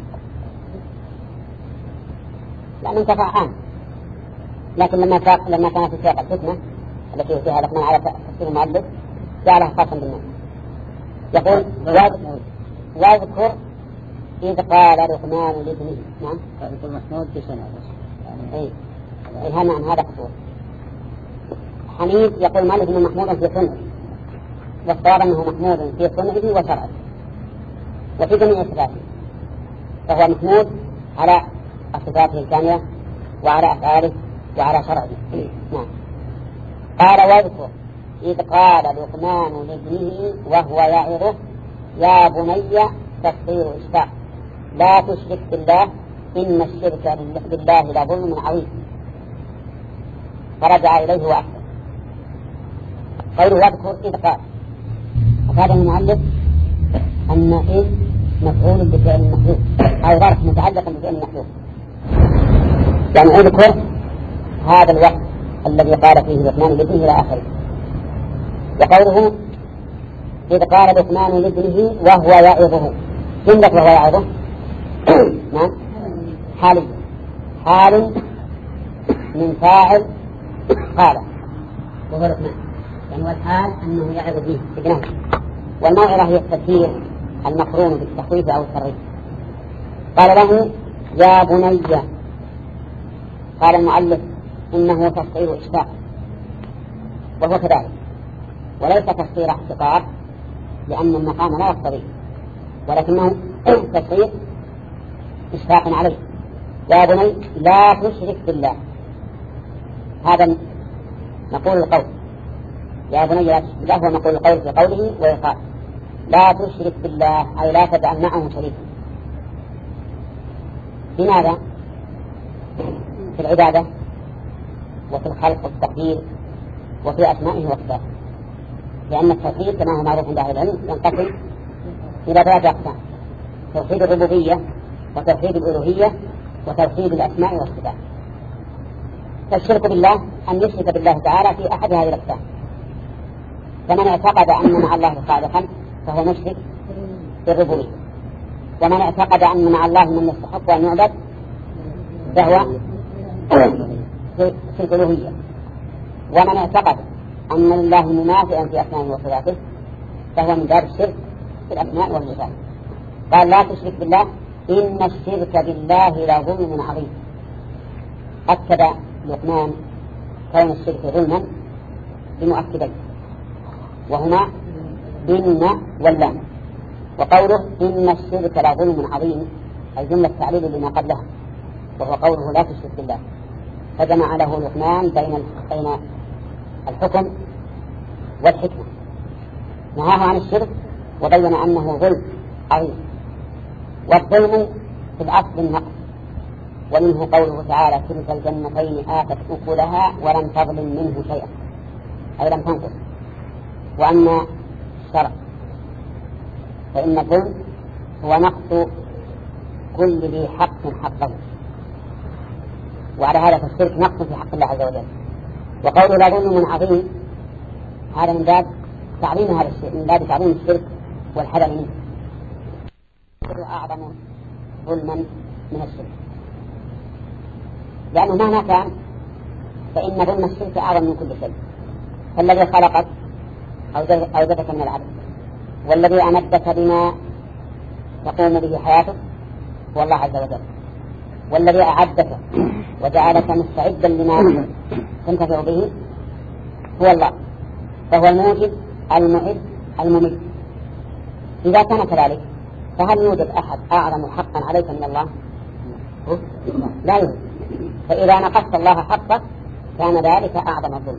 لا من كفر عام، لكن لما لما كانت في سياق الفتنة التي فيها لقمان على تفسير المؤلف جعلها خاصا بالناس. يقول واذكر إذ قال لقمان لابنه، نعم يقول محمود في سنة أي أي هذا عن هذا قصور. حميد يقول مالك إنه محمود في سنة، والصواب أنه محمود في سنة وشرعه وفي جميع صفاته، فهو محمود على صفاته الكاملة وعلى أفعاله وعلى شرعه. نعم. قال واذكر إذ قال لقمان لابنه وهو يعظه يا بني تصير إشفاء لا تشرك بالله إن الشرك بالله لظلم عظيم، فرجع إليه وأحسن. قوله واذكر إذ قال، هذا المؤلف أن إذ مفعول بفعل المحذوف أو ظرف متعلق بفعل المحذوف، يعني اذكر هذا الوقت الذي قال فيه لقمان لابنه إلى آخره. وقوله إذ قال لقمان لابنه وهو يعظه، جملة وهو يعظه نعم حالي، حال من فاعل قال وهو لقمان، يعني والحال أنه يعظ به ابنه، والموعظة هي التذكير المقرون بالتخويف أو الترغيب. قال له يا بني، قال المؤلف إنه تصغير إشفاق، وهو كذلك، وليس تصغير احتقار لأن المقام لا يقتضي، ولكنه تصغير إشفاق عليه. يا بني لا تشرك بالله، هذا نقول القول يا بني لا تشرك بالله، هو نقول القول في قوله ويقال لا تشرك بالله أي لا تجعل معه شريكا. لماذا؟ في العبادة وفي الخلق والتقدير وفي أسمائه وصفاته، لأن التوحيد كما هو معروف عند أهل العلم ينقسم إلى ثلاثة أقسام: توحيد الربوبية وتوحيد الألوهية وتوحيد الأسماء والصفات. فالشرك بالله أن يشرك بالله تعالى في أحد هذه الأقسام. فمن اعتقد أن مع الله خالقا فهو مشرك في الربوبية، ومن اعتقد أن مع الله من يستحق أن يعبد فهو في الألوهية، ومن اعتقد أن الله منافئا في أسمائه وصفاته فهو من باب الشرك في الأسماء والصفات. قال لا تشرك بالله إن الشرك بالله لظلم عظيم. أكد لقمان كون الشرك ظلما بمؤكدين وهما إن واللام. وقوله إن الشرك لظلم عظيم أي جملة تعليل لما قبلها، وهو قوله لا تشرك بالله، فجمع له لقمان بين بين الحكم والحكمة، نهاه عن الشرك وبين أنه ظلم عظيم. والظلم في الأصل النقص، ومنه قوله تعالى تلك الجنتين آتت أكلها ولم تظلم منه شيئا أي لم تنقص. وأما الشرع فإن الظلم هو نقص كل ذي حق حقه، وعلى هذا فالشرك نقص في حق الله عز وجل. وقوله لا ظلم عظيم هذا من باب تعظيم هذا الشرك، من باب تعظيم الشرك والحذر منه، أعظم ظلما من الشرك، لأنه مهما كان فإن ظلم الشرك أعظم من كل شيء. فالذي خلقك أوجدك من العدم، والذي أمدك بما تقوم به حياتك هو الله عز وجل، والذي أعدك وجعلك مستعدا لما تنتفع به هو الله، فهو الموجد المعد المميت. إذا كان كذلك فهل يوجد أحد أعظم حقا عليك من الله؟ لا يوجد. فإذا نقصت الله حقك كان ذلك أعظم الظلم.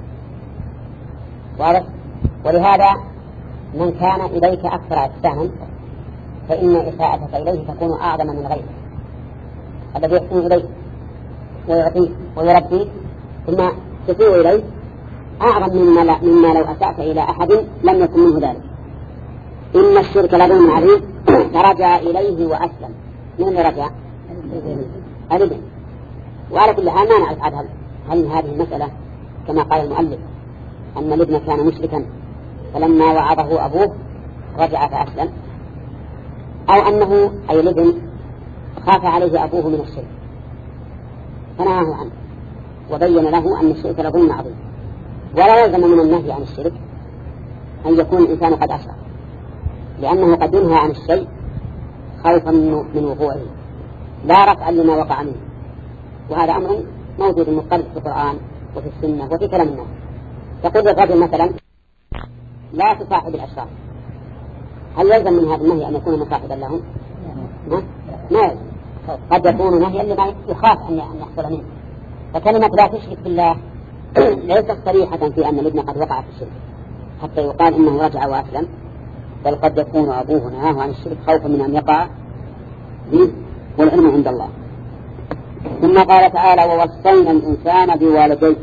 واضح؟ ولهذا من كان إليك أكثر إحسانا فإن إساءتك إليه تكون أعظم من غيره. الذي يحسن إليك ويعطيك ويربيك ثم تسيء إليه أعظم مما, مما لو أسأت إلى أحد لم يكن منه ذلك. إن الشرك لظلم عظيم فرجع إليه وأسلم. من اللي رجع؟ الابن. وعلى كل حال ما نعرف هل هل هذه المسألة كما قال المؤلف أن الابن كان مشركا فلما وعظه أبوه رجع فأسلم، أو أنه أي الابن خاف عليه أبوه من الشرك فنهاه عنه وبين له أن الشرك لظلم عظيم. ولا يلزم من النهي عن الشرك أن يكون الإنسان قد أشرك، لأنه قد ينهى عن الشيء خوفا من وقوعه لا رفعا لما وقع منه، وهذا أمر موجود مضطرد في القرآن وفي السنة وفي كلام الناس. تقول للرجل مثلا لا تصاحب الأشرار، هل يلزم من هذا النهي أن يكون مصاحبا لهم؟ ما يلزم. قد يكون نهيا لما يخاف أن يحصل منه. فكلمة لا تشرك بالله ليست صريحة في أن الابن قد وقع في الشرك حتى يقال إنه رجع وأسلم، بل قد يكون أبوه نهاه عن الشرك خوفا من أن يقع به، والعلم عند الله. ثم قال تعالى ووصينا الإنسان بوالديه.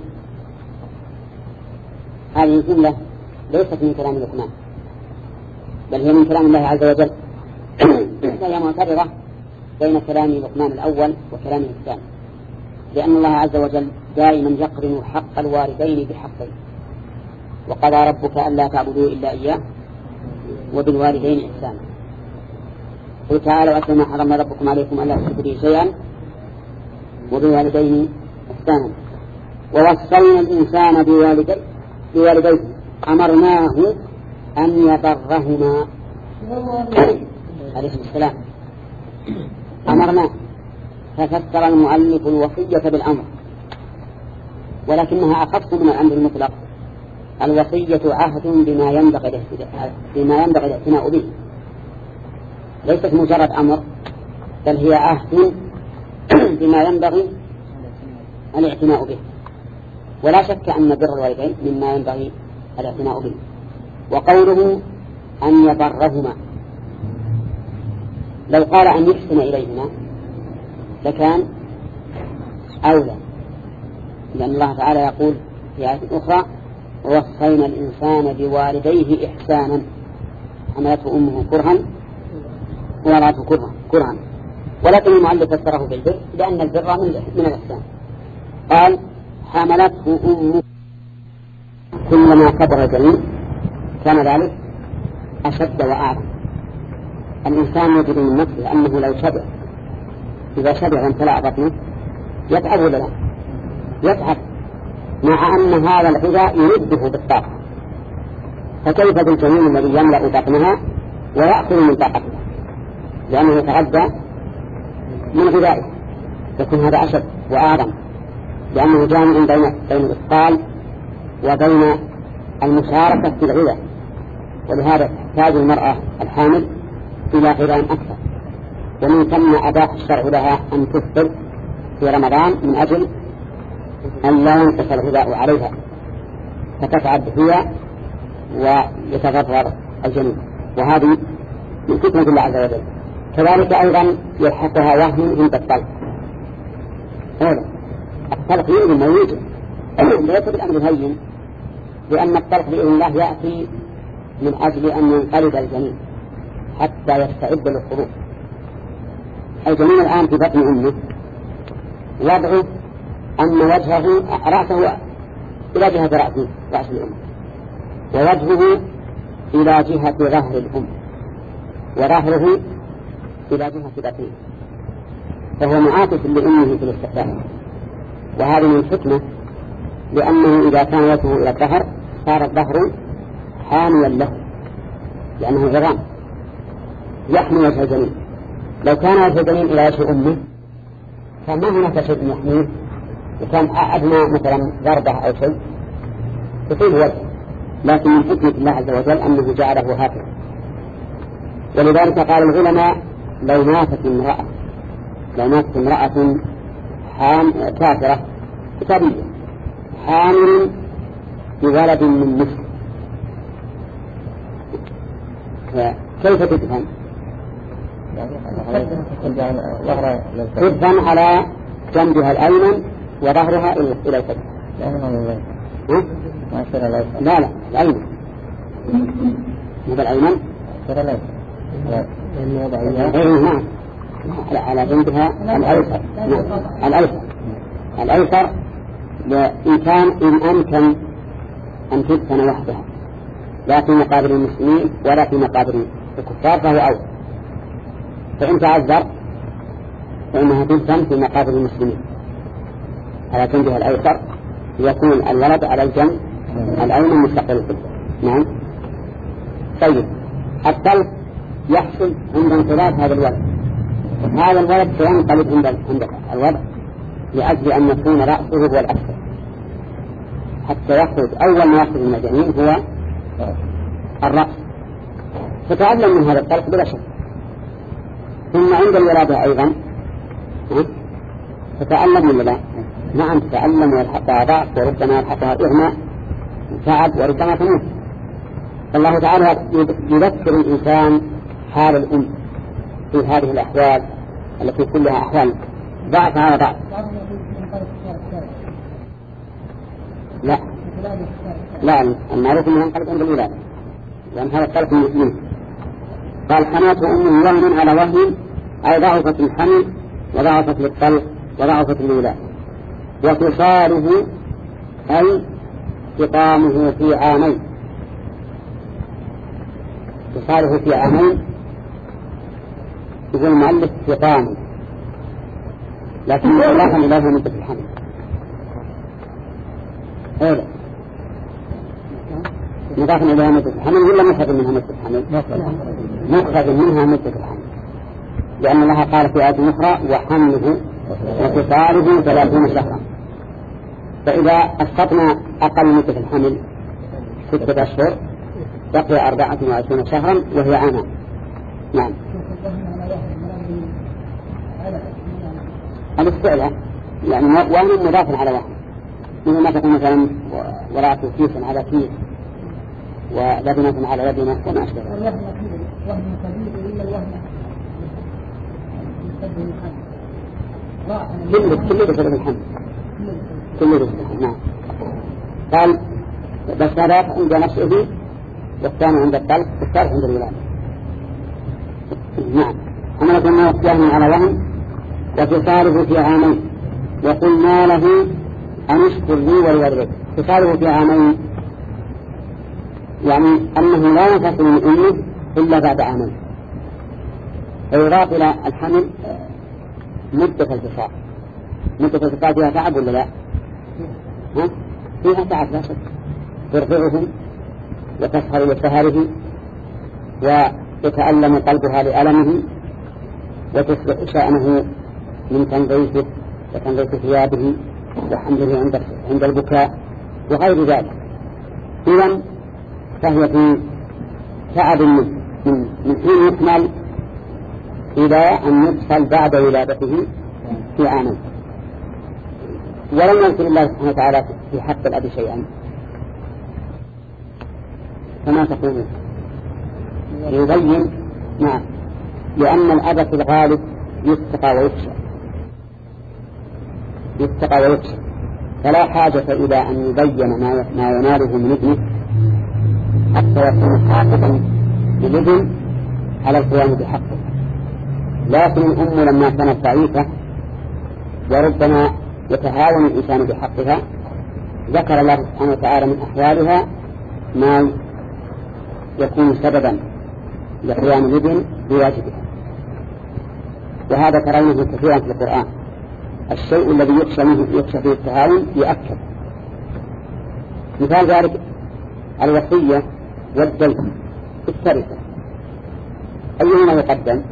هذه الجملة ليست من كلام لقمان بل هي من كلام الله عز وجل، فهي معتبرة بين كلام لقمان الأول وكلامه الثاني، لأن الله عز وجل دائما يقرن حق الوالدين بحقين. وقضى ربك ألا تعبدوا إلا إياه وبالوالدين إحسانا. قل تعالوا أتوا ما حرم ربكم عليكم ألا تشركوا به شيئا وبالوالدين إحسانا. ووصينا الإنسان بوالديه بوالديه أمرناه أن يبرهما عليه السلام. أمرناه، ففسر المؤلف الوصية بالأمر، ولكنها أخف من الأمر المطلق. الوصية عهد بما ينبغي بما ينبغي الاعتناء به، ليست مجرد أمر بل هي عهد بما ينبغي الاعتناء به. ولا شك أن بر الوالدين مما ينبغي الاعتناء به. وقوله أن يبرهما، لو قال أن يحسن إليهما لكان أولى، لأن الله تعالى يقول في آية أخرى ووصينا الإنسان بوالديه إحسانا حملته أمه كرها ووضعته كرها كرها ولكن المؤلف فسره بالبر لأن البر من من الإحسان. قال حملته أمه كلما كبر الجنين كان ذلك أشد وأعظم. الإنسان يجد من نفسه أنه لو شبع، إذا شبع وامتلأ بطنه يتعب ولا لا؟ يتعب، مع أن هذا الغذاء يرده بالطاقة. فكيف بالجنين الذي يملأ بطنها ويأكل من طاقتها لأنه يتغذى من غذائه؟ يكون هذا أشد وأعظم، لأنه جامع بين بين الإثقال وبين المشاركة في الغذاء. ولهذا تحتاج المرأة الحامل إلى غذاء أكثر، ومن ثم أباح الشرع لها أن تفطر في رمضان من أجل أن لا ينقص الغذاء عليها فتتعب هي ويتضرر الجنين، وهذه من حكمة الله عز وجل. كذلك أيضا يلحقها وهم عند الطلق. هذا الطلق يؤذي ما يوجد ليس بالأمر الهين، لأن الطلق بإذن الله يأتي من أجل أن ينقلب الجنين حتى يستعد للخروج. الجنين الآن في بطن أمه وضعه أن وجهه رأسه إلى جهة رأسه رأس الأم، ووجهه إلى جهة ظهر الأم، وظهره إلى جهة بطنه، فهو معاكس لأمه في الاستقبال. وهذه من الحكمة، لأنه إذا كان وجهه إلى الظهر صار الظهر حاميا له، لأنه عظام يحمي وجه الجنين. لو كان وجه الجنين إلى وجه أمه فما هناك شيء يحميه، وكان أدنى مثلا ضربة أو شيء تصيب وجه، لكن من حكمة الله عز وجل أنه جعله هكذا. ولذلك قال العلماء لو ماتت امرأة لو ماتت امرأة حام كافرة كتابية حامل بولد من مثل، كيف تدفن؟ تدفن على جنبها الأيمن وظهرها إلى الفجر. لا لا الأيمن هذا الأيمن نعم على جنبها الأيسر الأيسر الأيسر إن كان إن أمكن أن تدفن وحدها لا في مقابر المسلمين ولا في مقابر الكفار فهو أول. فإن تعذر فإنها تدفن في مقابر المسلمين على جنبها الأيسر، يكون الولد على الجنب الأيمن مستقبل القبلة. نعم. طيب الطلق يحصل عند انقلاب هذا الولد، هذا الولد سينقلب عند عند الوضع لأجل أن يكون رأسه هو الأكثر حتى يخرج. أول ما يخرج من الجنين هو الرأس، فتعلم من هذا الطلق بلا شك. ثم عند الولادة أيضا تتألم ولا لا؟ نعم تتألم ويلحقها ضعف وربما يلحقها إغماء تعب وربما تموت. الله تعالى يذكر الإنسان حال الأم في هذه الأحوال التي كلها أحوال ضعف على ضعف. لا لا المعروف أنه ينقلب عند الولادة، لأن هذا الطلق منه. قال حماته أمه وهن على وهن، أي ضعفت الحمل وضعفت للطلق وضعفت الولادة. وفصاله أي فطامه في عامين، فصاله في عامين يقول المؤلف فطامه، لكن إضافا إليه مدة الحمل. هذا مضاف إليها مدة الحمل ولا مخرج منها مدة الحمل؟ مخرج منها مدة الحمل، لأن الله قال في آية أخرى وحمله وفصاله ثلاثون شهرا. فإذا أسقطنا أقل مدة الحمل ستة أشهر بقي أربعة وعشرين شهرا وهي عامان. نعم. الاستعلاء يعني وهن مضاف على واحد، إذا ما تكون مثلا وراء كيسا على كيس ولبنة على لبنة وما أشبه ذلك. كل كل بسبب الحمل كل بسبب الحمل. نعم. قال بس هذا عند نفسه والثاني عند الطلق والثالث عند الولادة. نعم. أما لكن وهن على وهن وفصاله في عامين. وقلنا له أن اشكر لي ولوالديك. فصاله في عامين يعني أنه لا ينفصل من أمه إلا بعد عامين، فيضاف إلى الحمل مدة الفصال. مدة الفصال فيها تعب ولا لا؟ ها؟ فيها تعب لا شك، ترضعه وتسهر لسهره ويتألم قلبها لألمه وتصبح شأنه من تنظيفه وتنظيف ثيابه وحمله عند عند البكاء وغير ذلك. إذن فهي في تعب من من حين يحمل إلى أن يفصل بعد ولادته في عام. ولم يذكر الله سبحانه وتعالى في حق الأب شيئا، كما تقولون يبين. نعم، لأن الأب في الغالب يتقى ويخشى يتقى ويخشى فلا حاجة إلى أن يبين ما يناله من ابنه حتى يكون حافظا للابن على القيام بحقه. لكن الأم لما كانت ضعيفة وربما يتهاون الإنسان بحقها ذكر الله سبحانه وتعالى من أحوالها ما يكون سببا لقيام الابن بواجبها، وهذا ترونه كثيرا في القرآن. الشيء الذي يخشى منه يخشى فيه التهاون يؤكد. مثال ذلك الوصية والدين في التركة، أيهما يقدم؟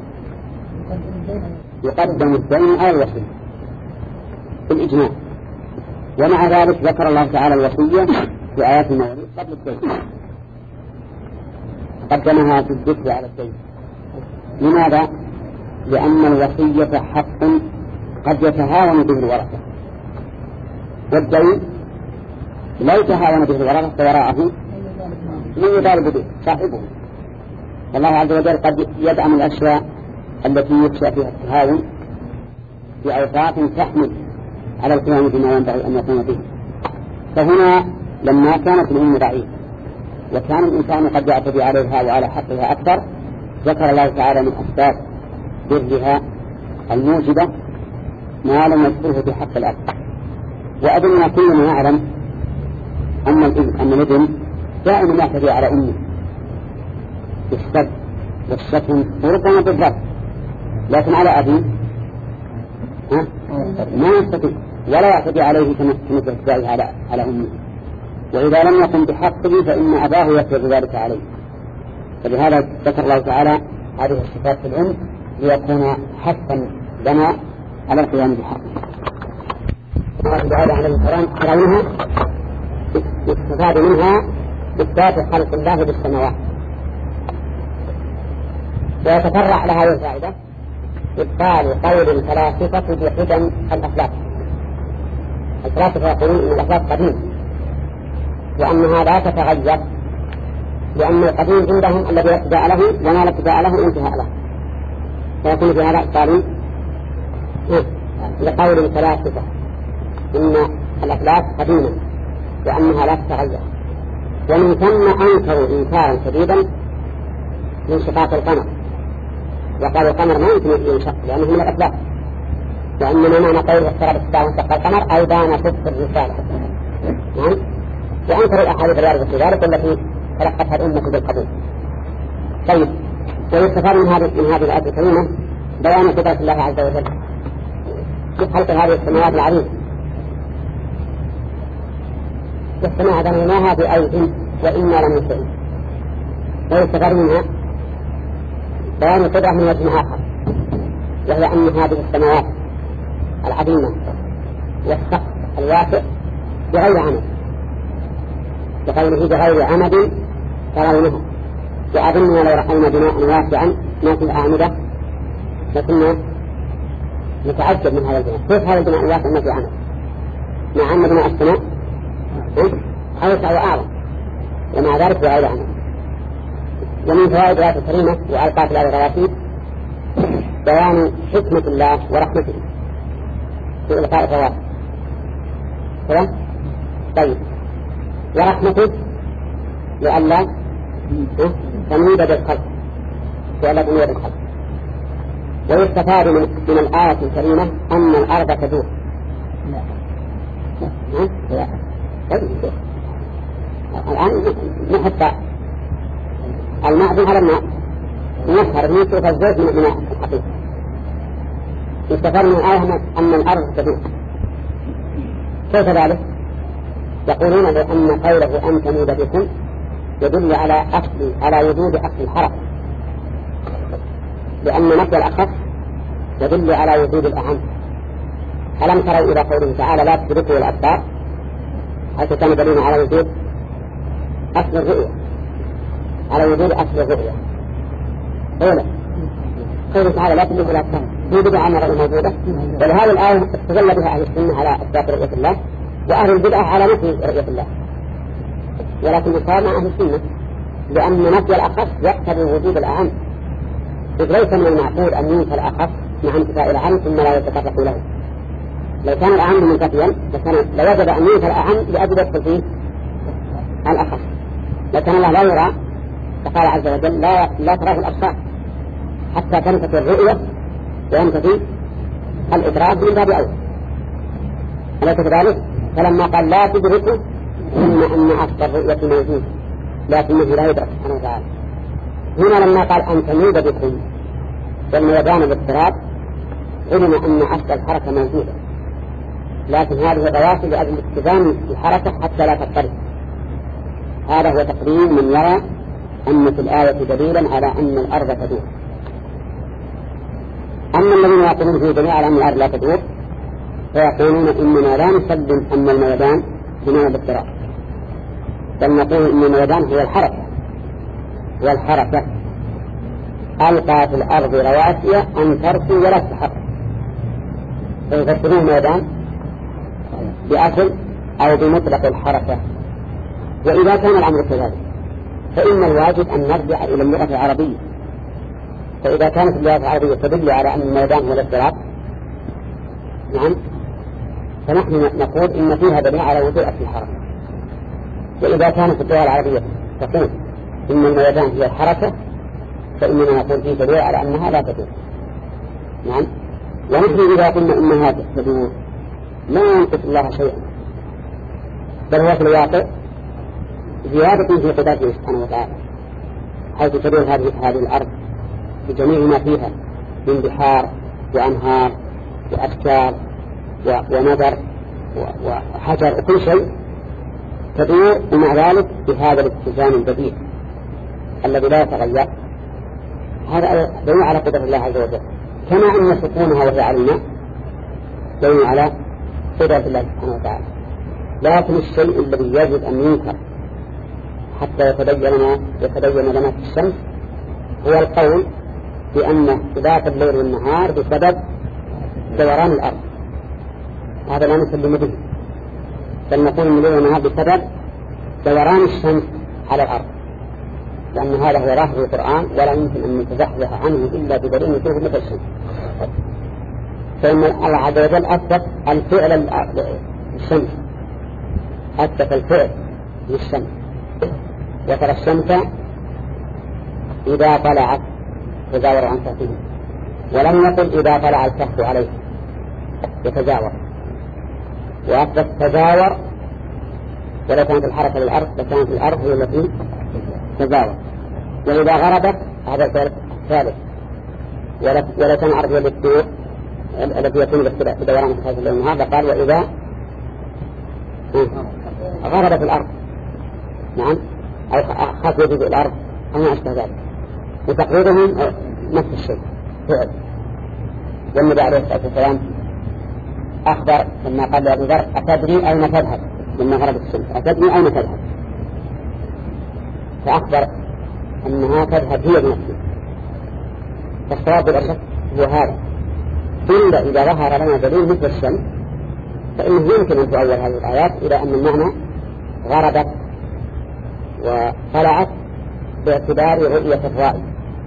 يقدم الدين على الوصية بالإجماع. ومع ذلك ذكر الله تعالى الوصية في آيات المواريث قبل الدين، قدمها في الذكر على الدين. لماذا؟ لأن الوصية حق قد يتهاون به الورثة، والدين لا يتهاون به الورثة وراءه من يطالب به صاحبه. الله عز وجل قد يدعم الأشياء التي يخشى فيها التهاون في أوقات تحمل على القيام بما ينبغي أن يقوم به. فهنا لما كانت الأم ضعيفة وكان الإنسان قد يعتدي عليها وعلى حقها أكثر، ذكر الله تعالى من أسباب برها الموجبة ما لم يذكره في حق الأب. وأظن كلنا يعلم أن الابن أن الابن دائما يعتدي على أمه بالسب والشتم وربما بالضرب، لكن على أبيه ما يستطيع ولا يعتدي عليه كما يعتدي على على أمه. وإذا لم يقم بحقه فإن أباه يفرض ذلك عليه. فلهذا ذكر الله تعالى هذه الصفات في الأم ليكون حثا لنا على القيام بحقه. وهذا عن القرآن ترونها يستفاد منها إثبات خلق الله بالسماوات. ويتفرع لها هذه الفائدة إبطال قول الفلاسفة بقدم الأفلاك. الفلاسفة يقولون إن الأفلاك قديم وأنها لا تتغير، لأن القديم عندهم الذي ابتدأ له وما لا ابتدأ له انتهاء له، فيكون في هذا إبطال لقول الفلاسفة إن الأفلاك قديمة وأنها لا تتغير. ومن ثم أنكروا إنكارا شديدا من انشقاق القمر، وقالوا القمر ما يمكن أن ينشق لأنه من الأفلاك، وإنما معنى قوله اقترب الساعة وانشق القمر أي بان صدق الرسالة. نعم. وأنكروا الأحاديث الواردة في ذلك التي تلقتها الأمة بالقبول. طيب، ويستفاد من هذه من هذه الآية الكريمة بيان قدرة الله عز وجل في خلق هذه السماوات العظيمة. والسماء بنيناها بأيد وإنا لموسعون. ويستفاد منها بيان قدرة من وجه آخر، وهي أن هذه السماوات العظيمة والسقف الواسع بغير عمد، بقوله بغير عمد ترونها. وأظننا لو رأينا بناء واسعا ما في أعمدة لكنا نتعجب من هذا البناء. كيف هذا البناء الواسع ما في عمد مع أن بناء السماء أوسع وأعظم ومع ذلك بغير عمد. ومن فوائد الآية الكريمة وألقات الآية الرواسيد بيان حكمة الله ورحمته في إلقاء الرواسيد. كلام طيب. ورحمته لئلا تميد بالخلق لئلا تميد بالخلق. ويستفاد من, من الآية الكريمة أن الأرض تدور. لا لا الآن نحط المعدن على الماء نسهر نشوف الزيت من الحقيقة. يستفاد من الآية أن الأرض تدور. كيف ذلك؟ يقولون بأن قوله أن تميد بكم يدل على أصل على وجود أصل الحركة، لأن نفي الأخف يدل على وجود الأعم. ألم تروا إلى قوله تعالى لا تدركوا الأبصار، حيث كان دليل على وجود أصل الرؤية، على وجود أصل الرؤية. أولا قوله تعالى لا تدركوا الأبصار في بدعة أن الرؤية موجودة، ولهذه الآية استدل بها أهل السنة على إثبات رؤية الله، وأهل البدعة على نفي رؤية الله. ولكن يصار مع أهل السنة لأن نفي الأخف يقتضي وجود الأعم، إذ ليس من المعقول أن ينفى الأخف مع انتفاء الأعم ثم لا يتطرق له. لو كان الأعم منتفيا لوجب أن ينفى الأعم لأجل يدخل فيه الأخف. لكن الله لا يرى، فقال عز وجل لا, لا تراه الأبصار حتى تنتفي الرؤية وينتفي الإدراك من باب أول. أليس كذلك؟ فلما قال لا تدركوا إن أن أصل الرؤية موجود لكنه لا يدرك سبحانه وتعالى. هنا لما قال أن تميد بكم والميدان باضطراب علم أن أصل الحركة موجودة، لكن هذه الرواسل لأجل التزام الحركة حتى لا تضطرب. هذا هو تقرير من يرى أن في الآية دليلا على أن الأرض تدور. أما الذين يقولون في جميع على أن الأرض لا تدور فيقولون إننا لا نسلم أن الميدان بناء باضطراب، بل نقول إن الميدان هو الحركة، والحركة ألقى في الأرض رواسي أن ترسي ولا تتحرك، فيفسرون الميدان بأصل أو بمطلق الحركة. وإذا كان الأمر كذلك فإن الواجب أن نرجع إلى اللغة العربية. فإذا كانت اللغة العربية تدل على أن الميدان هو الاضطراب، نعم، فنحن نقول إن فيها دليل على وجود أصل الحركة. وإذا كانت اللغة العربية تقول إن الميدان هي الحركة فإننا نقول فيه دليل على أنها لا تدور. نعم. ونحن إذا قلنا إنها تدور لا ينقص الله شيئا، بل هو في الواقع زيادة في قدرته سبحانه وتعالى، حيث تدور هذه هذه الأرض بجميع ما فيها من بحار وأنهار وأشجار ونذر وحجر وكل شيء تدور، ومع ذلك بهذا الاتزان البديع الذي لا يتغير. هذا دليل على قدرة الله عز وجل، كما أن سكونها وهي على الماء دليل على قدرة الله سبحانه وتعالى. لكن الشيء الذي يجب أن ينكر حتى يتبين لنا يتبين لنا في الشمس هو القول بأن اختلاف الليل والنهار بسبب دوران الأرض. هذا لا نسلم به، بل نقول ان الليل والنهار بسبب دوران الشمس على الأرض، لأن هذا هو ظاهر القرآن ولا يمكن أن نتزحزح عنه إلا بدليل يكون مثل الشمس. فإن الله عز وجل أثبت الفعل للشمس، أثبت الفعل للشمس، وترى الشمس إذا طلعت تزاور عن كهفه، ولم يقل إذا طلع الكهف عليه يتزاور، وأثبت تزاور، ولو كانت الحركة للأرض لكانت الأرض هي التي تزاور. وإذا غربت هذا الثالث، ولو كان الأرض هي التي التي يكون بدوران كهف الليل والنهار لقال وإذا غربت الأرض، نعم، أو خاف يجد الأرض أو ما أشبه ذلك. وتقريرهم نفس الشيء فعل. والنبي عليه الصلاة والسلام أخبر لما قال لأبي ذر أتدري أين تذهب لما غربت الشمس، أتدري أين تذهب، فأخبر أنها تذهب هي بنفسها. فالصواب بالأشد هو هذا، إلا إذا ظهر لنا دليل مثل الشمس فإنه يمكن أن تؤول هذه الآيات إلى أن المعنى غربت وطلعت باعتبار رؤية الرائي،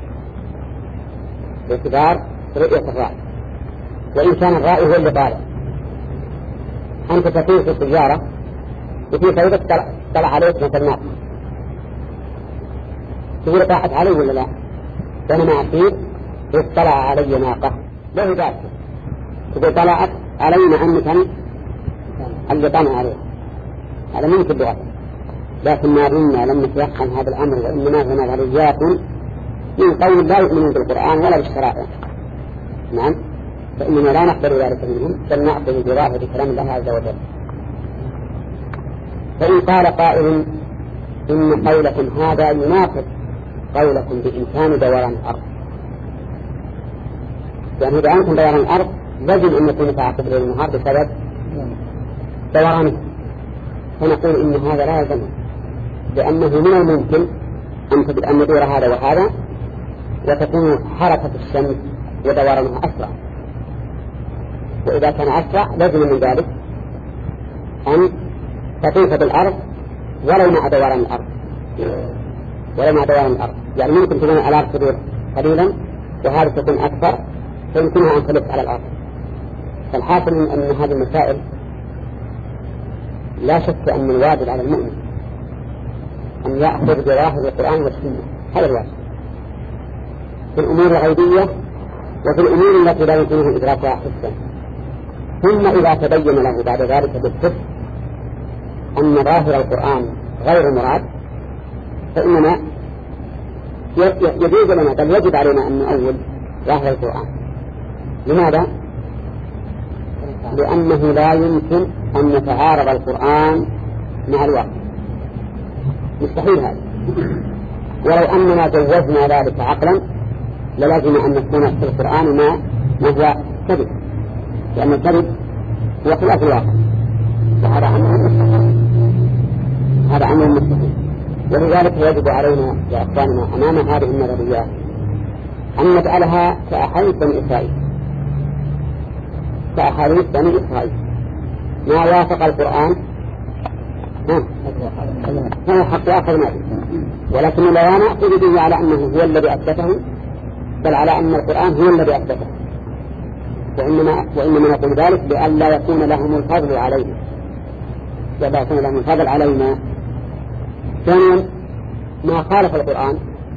باعتبار رؤية الرائي. وإن كان الرائي هو اللي طالع، أنت تسير في السيارة وفي سيدك طلع عليك مثل ناس تقول طاحت علي ولا لا، وأنا ما أسير اطلع علي ناقة له ذلك إذا طلعت علينا أنك اللي طلع عليه هذا ممكن لغة، لكن ما رمنا لم نتيقن هذا الأمر وإنما هو نظريات من قول لا يؤمنون بالقرآن ولا بالشرائع. نعم، فإننا لا نقبل ذلك منهم بل نعبد بظاهر كلام الله عز وجل. فإن قال قائل إن قولكم هذا يناقض قولكم بإمكان دوران الأرض، يعني إذا أنتم دوران الأرض لازم أن يكون تعقب ليل النهار بسبب دورانه، فنقول إن هذا لا يلزم، لأنه من الممكن أن يدور هذا وهذا وتكون حركة الشمس ودورانها أسرع، وإذا كان أسرع لازم من ذلك أن تطيف بالأرض ولو مع دوران الأرض ولو مع دوران الأرض، يعني ممكن تكون الأرض تدور قليلا وهذا تكون أكثر فيمكنها أن تلف على الأرض. فالحاصل أن هذه المسائل لا شك أن الواجب على المؤمن أن يأخذ بظاهر القرآن والسنة، هذا الواجب في الأمور الغيبية وفي الأمور التي لا يمكنه إدراكها حسا. ثم إذا تبين له بعد ذلك بالحس أن ظاهر القرآن غير مراد فإننا يجوز لنا بل يجب علينا أن نؤول ظاهر القرآن. لماذا؟ لأنه لا يمكن أن يتعارض القرآن مع الواقع، مستحيل هذا. ولو أننا جوزنا ذلك عقلا للازم أن نكون في القرآن ما ما هو كذب، لأن الكذب هو خلاف الواقع، وهذا أمر هذا أمر مستحيل. ولذلك يجب علينا يا أخواننا أمام هذه النظريات أن نجعلها كأحاديث بني إسرائيل، كأحاديث بني إسرائيل ما وافق القرآن هو حق أخذنا به، ولكن لا نأخذ به على أنه هو الذي أثبته بل على أن القرآن هو الذي أثبته، وإنما, وإنما نقول ذلك لئلا يكون لهم الفضل علينا، لئلا يكون لهم الفضل علينا. ثانيا ما خالف القرآن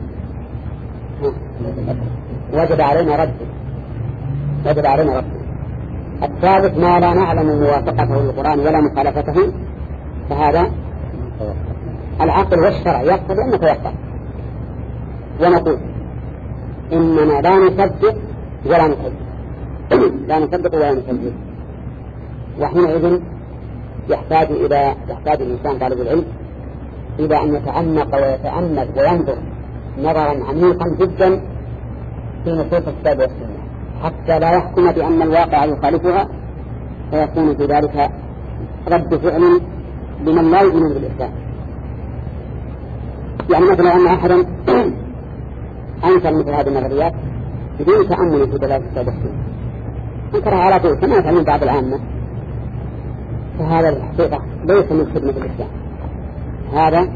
وجب علينا رده، وجب علينا رده. الثالث ما لا نعلم موافقته للقرآن ولا مخالفته فهذا العقل والشرع يقتضي أن نتوقف ونقول إننا لا نصدق ولا نكذب، لا نصدق ولا نكذب. وحينئذ يحتاج إلى يحتاج الإنسان طالب العلم إلى أن يتعمق ويتأمل وينظر نظرا عميقا جدا في نصوص الكتاب والسنة حتى لا يحكم بأن الواقع يخالفها فيكون في ذلك رد فعل لمن لا يؤمن بالإسلام. يعني مثلا أن أحدا أنكر مثل هذه النظريات بدون تأمل في دلالة الكتاب والسنة، أنكرها على طول كما يفعلون بعض العامة، فهذا الحقيقة ليس من خدمة الإسلام. هذا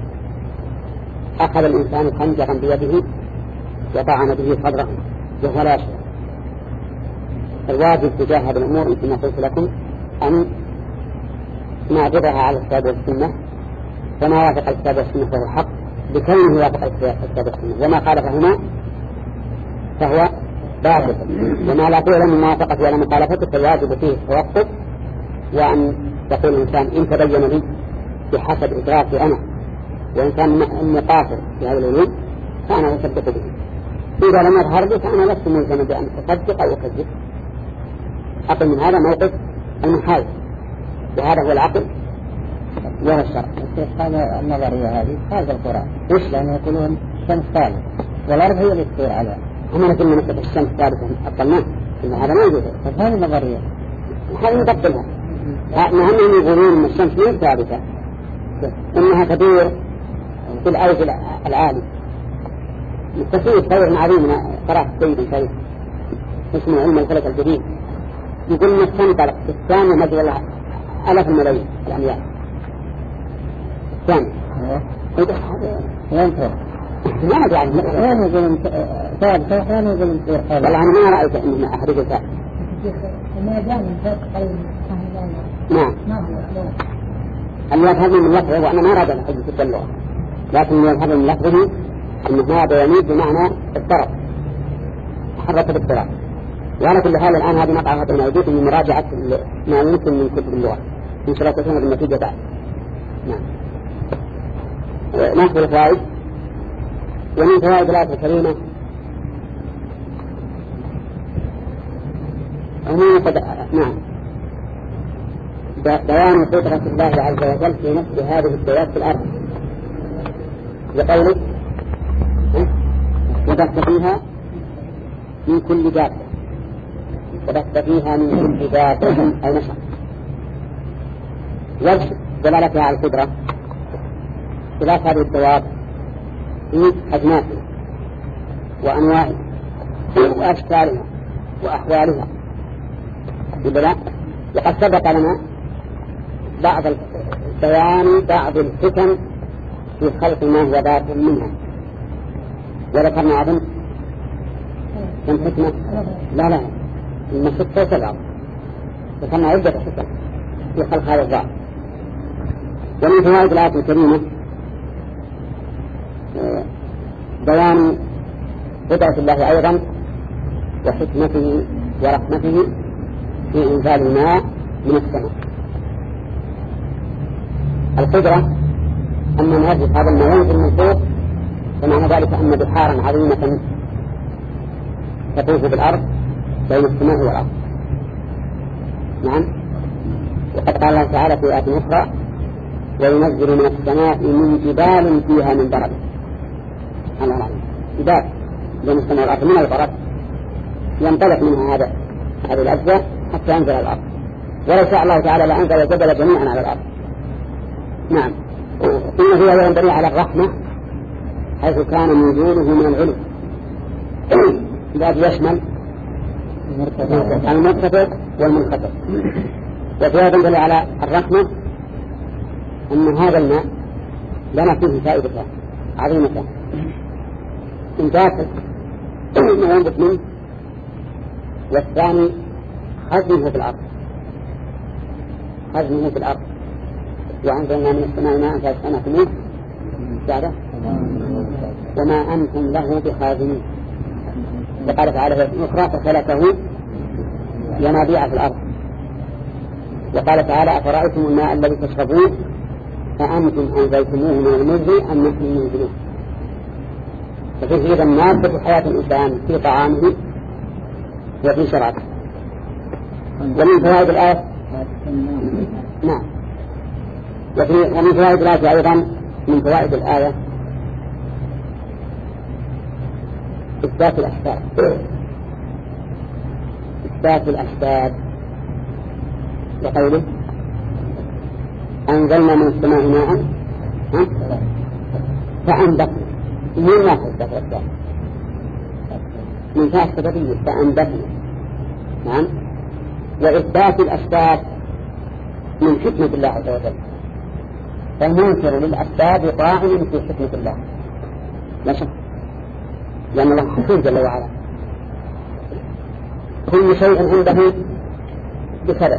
أخذ الإنسان خنجرا بيده وطعن به صدره وهو لا شيء. الواجب تجاه هذه الأمور كما قلت لكم أن نعرضها على الكتاب والسنة، فما وافق الكتاب والسنة فهو حق بكونه وافق الكتاب والسنة، وما خالفهما فهو باطل، وما لا تعلم من موافقة ولا مخالفته فالواجب فيه التوقف وأن يقول الإنسان إن تبين لي بحسب إدراكي أنا وإن كان مقاصر في هذا العلوم فأنا أصدق به، إذا لم يظهر لي فأنا لست ملزما بأن أصدق أو أكذب. أقل من هذا موقف المحايد، وهذا هو العقل وهو الشرع. هذا النظرية هذه هذا القرآن وش لأنه يقولون الشمس ثالث والأرض هي اللي تصير عليها، هم نقول نسبة الشمس ثالثة أبطلناه، هذا ما يجوز. هذه النظرية هذه نبطلها، نحن يقولون أن الشمس ليس ثابتة، إنها تدور في الأوج العالي التسويق تطور معلوم من قراءة السيد الشريف اسمه علم الفلك الجديد، يقول أن الشمس في الثانية مجرى الله ألاف الملايين الأميال الثانية. وين تروح؟ ما أدري عنه. وين يقولون ثابتة وين يقولون تصير ثابتة؟ والله أنا ما رأيت أن أحرج ثابتة. نعم. اللي يفهم من لفظه وأنا ما رأيت أن أحرج في اللغة، لكن اللي يفهم من لفظه أن هذا يميز بمعنى الطرف، تحرك باضطراب. وعلى كل حال الآن هذه مقعة بين أيديكم من مراجعة ما يمكن من كتب اللغة إن شاء الله تكون بالنتيجة بعد. نعم. ناخذ الفوائد. ومن فوائد الآية الكريمة عموما قد نعم بيان قدرة الله عز وجل في نفس هذه الدواب في الأرض بقوله وبث فيها من كل دابة وبث فيها من كل دابة أي نشر. وجه دلالتها على القدرة خلاف هذه الدواب في أجناسها وأنواعها وأشكالها وأحوالها. ولا وقد سبق لنا بعض بيان بعض الحكم في خلق ما هو ذات منها، وذكرنا أظن كم حكمة؟ لا لا إن ستة وسبعة ذكرنا عدة حكم في خلق هذا الذات. ومن فوائد الآية الكريمة بيان قدرة الله أيضا وحكمته ورحمته في إنزال الماء من السماء. القدرة أما نجد هذا الماء ينزل من فوق، فمعنى ذلك أن بحارا عظيمة تطوف بالأرض بين السماء والأرض. نعم. وقد قال الله تعالى في آية أخرى وينزل من السماء من جبال فيها من برد. الله العظيم جبال بين السماء والأرض من البرد ينطلق منها هذا هذه الأجزاء حتى ينزل الأرض، ولو شاء الله تعالى لأنزل الجبل جميعا على الأرض. نعم. ثم هي أيضا دليل على الرحمة حيث كان نزوله من العلو الذي يشمل المرتفع والمنخفض. وفي أيضا دليل على الرحمة أن هذا الماء لنا فيه فائدة عظيمة إنبات ما ينبت منه، والثاني خزنه في الأرض خزنه في الأرض وأنزلنا من السماء ماء فأسقناكموه بعده وما أنتم له بخازنين. وقال تعالى في أخرى فسلكه ينابيع في الأرض. وقال تعالى أفرأيتم الماء الذي تشربون فأنتم أنزلتموه من المزن أم نحن المنزلون. ففيه إذا مادة حياة الإنسان في طعامه وفي شرابه. ومن فوائد الآية نعم وفي ومن فوائد الآية أيضا من فوائد الآية إثبات الأسباب إثبات الأسباب وقوله أنزلنا من السماء ماء فأنبتنا. من ما إثبات الأسباب من فاء السببية فأنبتنا. نعم. وإثبات الأسباب من حكمة الله عز وجل، فالمنكر للأسباب طاعن في حكمة الله لا شك، لأن الله حكيم جل وعلا كل شيء عنده بسبب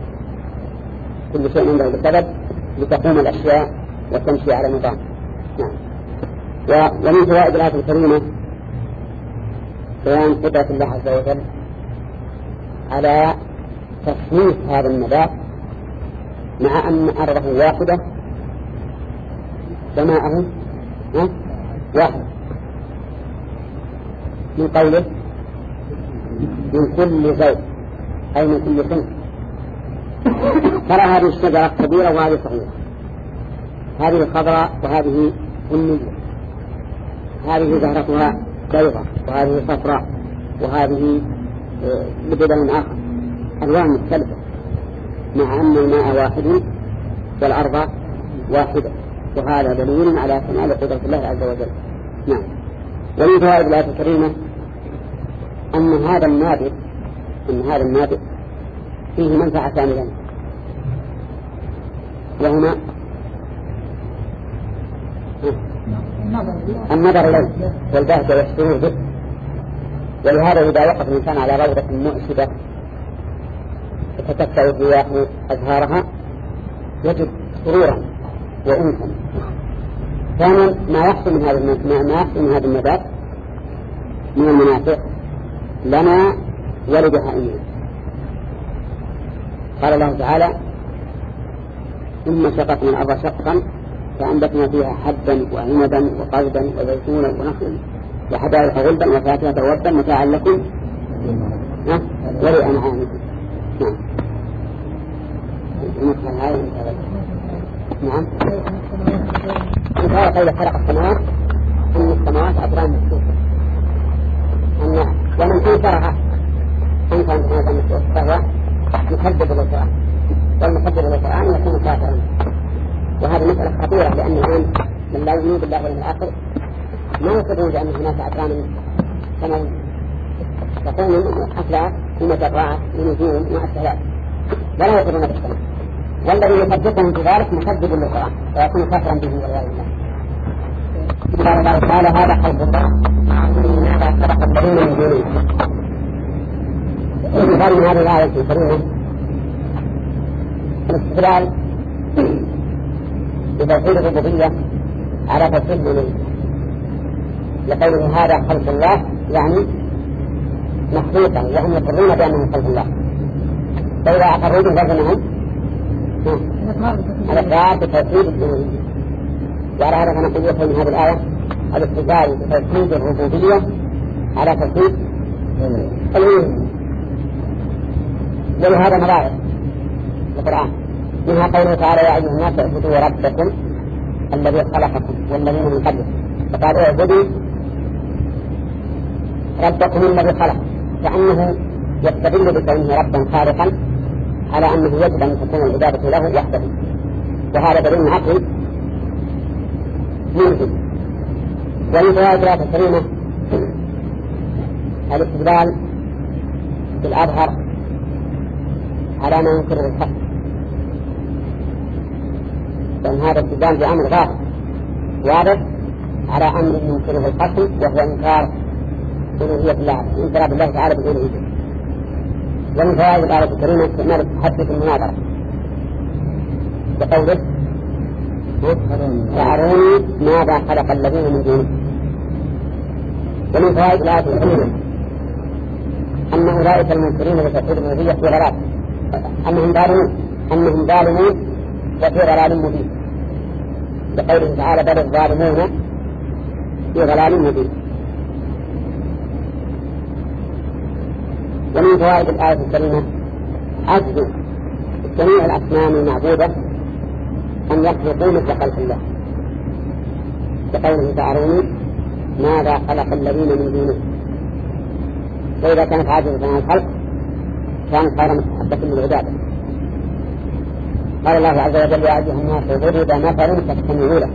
كل شيء عنده بسبب لتقوم الأشياء وتمشي على نظام. نعم. ومن فوائد الآية الكريمة بيان قدرة الله عز وجل على تصنيف هذا النبات مع أن أرضه واحدة سماءه واحد، من قوله من كل زوج أي من كل صنف. ترى هذه الشجرة كبيرة وهذه صغيرة، هذه خضراء وهذه بنية، هذه زهرتها بيضاء وهذه صفراء وهذه ببدل آخر، ألوان مختلفة، مع أن الماء واحد والأرض واحدة، وهذا دليل على كمال قدرة الله عز وجل. نعم. ومن فوائد الآية الكريمة أن هذا النابت أن هذا النابت فيه منفعتان لنا، وهما النظر إليه والبهجة والسرور به. ولهذا إذا وقف الإنسان على روضة مؤسدة تتكتع الرياح أزهارها يجد سرورا وأنسا. ثانيا ما يحصل من هذا ما يحصل من هذا النبات من المنافع لنا ولبهائمنا. قال الله تعالى ثم شققنا الأرض شقا فأنبتنا فيها حبا وعنبا وقضبا وزيتونا ونخلا وحدائق غلبا وفاكهة وابا متاعا لكم ولأنعامكم. نعم. نعم. قال قيل خلق السماوات أن السماوات أطران مفتوحة أن ومن أنكرها أنكر أن هذا مفتوح فهو مكذب للقرآن، والمكذب للقرآن يكون كافرا. وهذه مسألة خطيرة لأن الآن من لا يؤمن بالله واليوم الآخر ما يقرون بأن هناك أطران سماوية تكون من أفلاك ومجرات ونجوم وأسهلات ولا يقرون بالسماء، والذي يصدقهم في ذلك مكذب للقرآن ويكون كافرا به والعياذ بالله. قال الله تعالى هذا خلق الله ماذا خلق الذين من دونه. مثال من هذه الآية الكريمة الاستدلال بتوحيد الربوبية على توحيد الألوهية لقوله هذا خلق الله يعني مخلوقا وهم يقرون بأنه خلق الله، فإذا أقروا به لازمهم الإقرار بتوحيد الألوهية. وعلى هذا فنقول يفهم هذه الآية الاستدلال بتوحيد الربوبية على توحيد الألوهية. ولهذا مواعظ القرآن منها قوله تعالى يا أيها الناس اعبدوا ربكم الذي خلقكم والذين من قبلكم، فقال اعبدوا ربكم الذي خلق، كأنه يستدل بكونه ربا خالقا على أنه يجب أن تكون العبادة له وحده، وهذا دليل عقلي ممكن. ومن فوائد الآية الكريمة الاستدلال بالأظهر على ما ينكره الخلق، لأن هذا استدلال بأمر ظاهر واضح على أمر ينكره الخلق وهو إنكار ألوهية الله، إنكار بالله تعالى بالألوهية. ومن فوائد الآية الكريمة استعمال التحدث المناظرة بقوله فأروني ماذا خلق الذين من دونه. ومن فوائد الآية الكريمة أن أولئك المنكرين لتوحيد الألوهية في ضلال، أنهم ظالمون أنهم ظالمون وفي ضلال مبين، بقوله تعالى بل الظالمون في ضلال مبين. ومن فوائد الآية الكريمة عجز جميع الأصنام المعبودة أن يخلقوا مثل خلق الله، بقوله تعالى ماذا خلق الذين من دونه. وإذا كانت عاجزة عن الخلق كانت غير مستحبة للعبادة. قال الله عز وجل يا أيها الناس ضرب مثل فاستمعوا له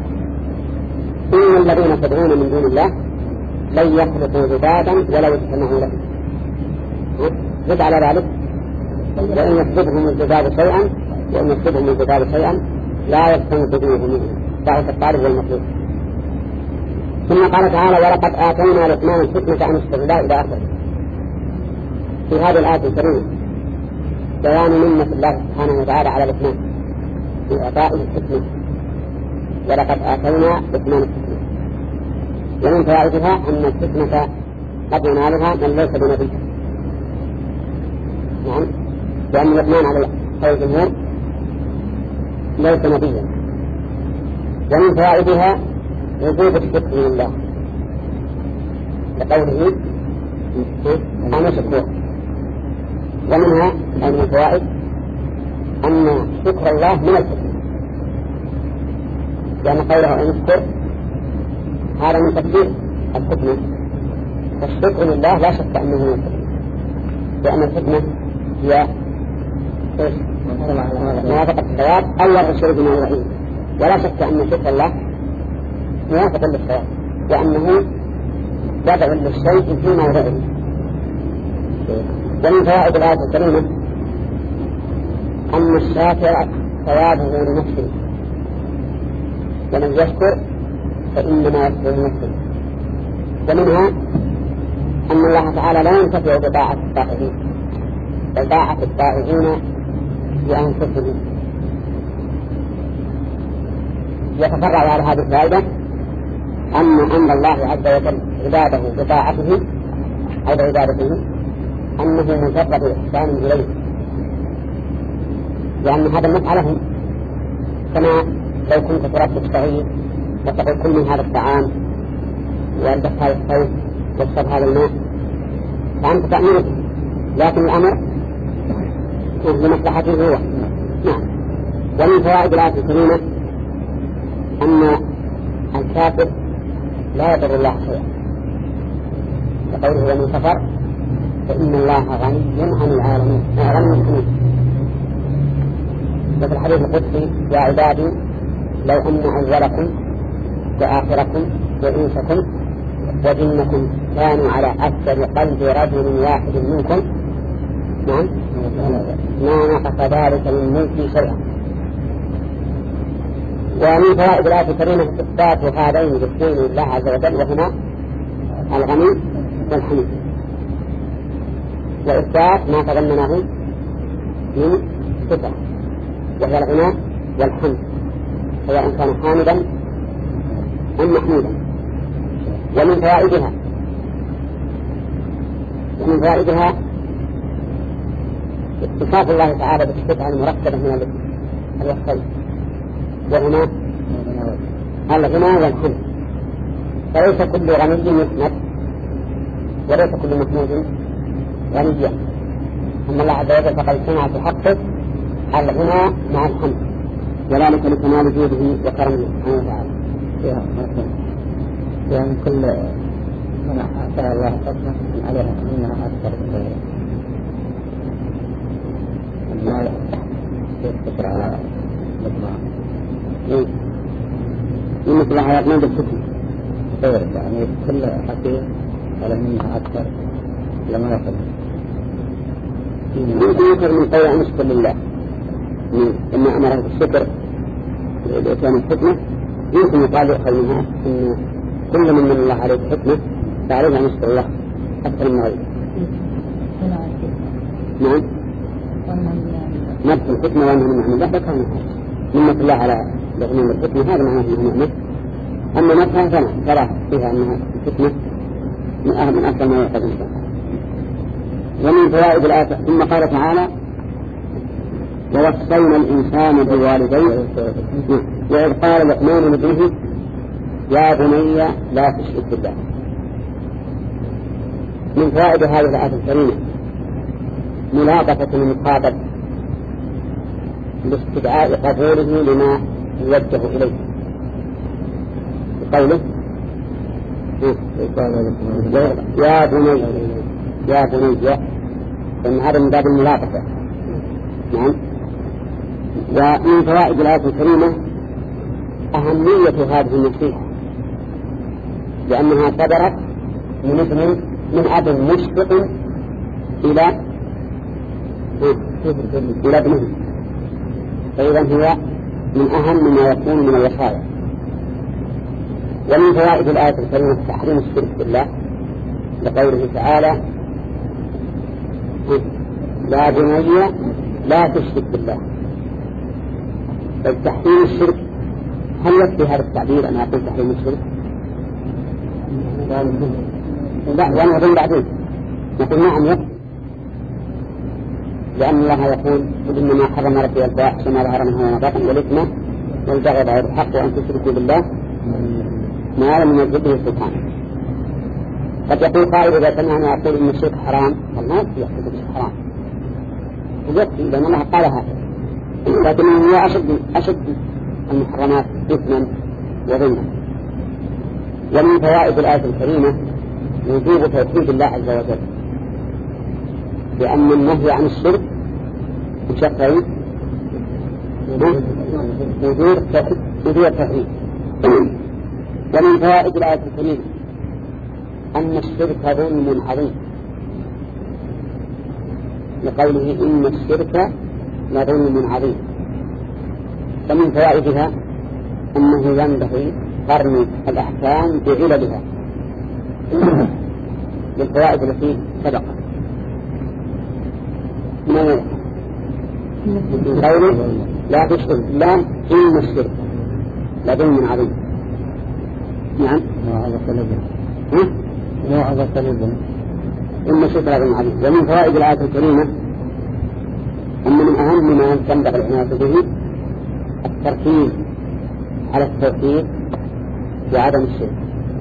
إن الذين تدعون من دون الله لن يخلقوا ذبابا ولو اجتمعوا له. زد على ذلك وإن يسلبهم الذباب شيئا وإن يسلبهم الذباب شيئا لا يستنقذوه منه ضعف الطالب والمطلوب. ثم قال تعالى ولقد آتينا لقمان الحكمة عن اشتغل إلى آخره. في هذه الآية الكريمة بيان منة الله سبحانه وتعالى على لقمان في إعطائه الحكمة، ولقد آتينا لقمان الحكمة. ومن فوائدها أن الحكمة قد ينالها من ليس بنبي، نعم، لأن لقمان على قول الجمهور ليس نبيا. ومن فوائدها وجوب الشكر لله لقوله أنا شكور. ومنها أي من الفوائد أن شكر الله من الحكمة، لأن قوله أن يشكر هذا من تفسير الحكمة، فالشكر لله لا شك أنه من الحكمة، لأن الحكمة هي موافقة الصواب أو الرشد بما يعين، ولا شك أن شكر الله موافقة للصواب لأنه وضع للشيء في موضعه. ومن فوائد الآية الكريمة أن الشاكر ثوابه لنفسه، ومن يشكر فإنما يشكر لنفسه. ومنها أن الله تعالى لا ينتفع بطاعة الطائعين بل طاعة الطائعين بأنفسهم. يتفرع على هذه الفائدة أن أمر الله عز وجل عباده بطاعته أو بعبادته أنه مجرد إحسان إليه، لأن هذا النفع لهم، كما لو كنت تربي الصغير وتقول كل من هذا الطعام والبس هذا الصوت واشرب هذا الماء فأنت تأمينه، لكن الأمر لمصلحته هو. نعم. ومن فوائد الآية الكريمة أن الكافر لا يضر الله شيئا، وقوله ومن كفر فإن الله غني عن العالمين، غني حميد. وفي الحديث القدسي يا عبادي لو أن أولكم وآخركم وإنسكم وجنكم كانوا على أكثر قلب رجل واحد منكم نعم ما نقص ذلك من ملكي شيئا. ومن فوائد الآية الكريمة إثبات هذين الاثنين لله عز وجل وهما الغني والحميد، وإثبات ما تضمنه من صفة وهي الغنى والحمد، سواء كان حامدا أم محمودا. ومن فوائدها ومن فوائدها اتصاف الله تعالى بالصفة المركبة من الوصفين وهما الغنى والحمد، فليس كل غني يحمد وليس كل محمود غنيا، أما الله عز وجل فقد صنع في حقه الغنى مع الحمد، وذلك لكمال جوده وكرمه سبحانه وتعالى. يعني كل من أعطى الله فضلا عليها إنها أكثر ما يذكر على مجموعة من مثل حياتنا بالسكن غير يعني كل حقيقة على منها أكثر لما يقل يذكر من قول أن نشكر لله إما أمره بالشكر لإتيان الحكمة، يمكن يقال قولها إن كل من من الله عليه حكمة فعليه أن يشكر الله أكثر من غيره. نعم نفس الحكمة وأنه من نعم الله ذكر منة الله على لغنين الحكمة، هذا معناه أنها نعمة. أما نفسها فلا فلا فيها أنها الحكمة من أفضل ما يحب الإنسان. ومن فوائد الآية ثم قال تعالى ووصينا الإنسان بوالديه وإذ قال لقمان لابنه يا بني لا تشرك بالله. من فوائد هذه الآية الكريمة ملاطفة المخاطب لاستدعاء قبوله لما يوجه إليه بقوله يا بني يا بني، فإن هذا من باب الملاطفة. نعم. ومن فوائد الآية الكريمة أهمية هذه النصيحة، لأنها صدرت من ابن من أب مشفق إلى إلى ابنه، فإذا هي من أهم ما يكون من الوصايا. ومن فوائد الآية الكريمة تحريم الشرك بالله لقوله تعالى يا بني لا تشرك بالله. تحريم الشرك هل يكفي هذا التعبير أن أقول تحريم الشرك؟ لا، وأنا أظن بعدين نقول نعم يكفي، لأن الله يقول إنما حرم ربي الفواحش ما ظهر منها وما بطن والإثم والبغي بغير الحق وأن تشركوا بالله ما لم ينزل به سبحانه. قد يقول قائل إذا سمعنا أقول إن الشرك حرام، الله يكفي يحسب الشرك حرام يكفي، لأن الله قال هذا، لكن هو أشد أشد المحرمات إثما وظلما. ومن فوائد الآية الكريمة وجوب توحيد الله عز وجل، لأن النهي عن الشرك بشرطين وجوب التوحيد. ومن فوائد الآية الكريمة أن الشرك ظلم عظيم لقوله إن الشرك لظلم عظيم. ومن فوائدها أنه ينبغي قرن الأحكام بعللها للفوائد التي سبقت. من قوله لا تشرك بالله إن الشرك لظلم عظيم. نعم. موعظة لبن موعظة لبن إن شكرا عظيم. ومن فوائد الآية الكريمة أن من أهم ما ينبغي العناية به التركيز على التوحيد وعدم الشرك.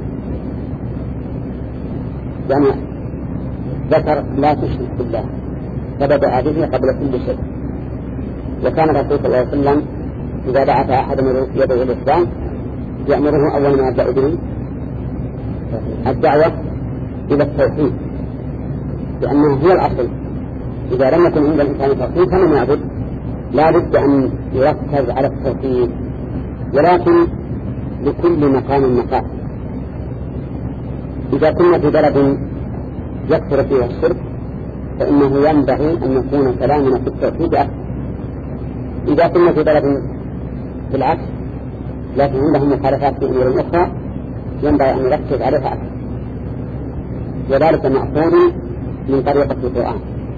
يعني ذكر لا تشرك بالله فبدأ به قبل كل شيء. وكان الرسول صلى الله عليه وسلم إذا بعث أحد يدعو الإسلام يأمره أول ما يبدأ به الدعوة إلى التوحيد، لأنه هو الأصل. إذا لم يكن عند الإنسان توحيد فمن يعبد؟ لا بد أن يركز على التوحيد، ولكن لكل مقام مقام. إذا كنا في بلد يكثر فيها الشرك فإنه ينبغي أن يكون كلامنا في التوحيد أكثر. إذا كنا في بلد بالعكس لكن عندهم مخالفات في أمور أخرى ينبغي أن نركز عليها أكثر. وذلك مأخوذ من طريقة القرآن.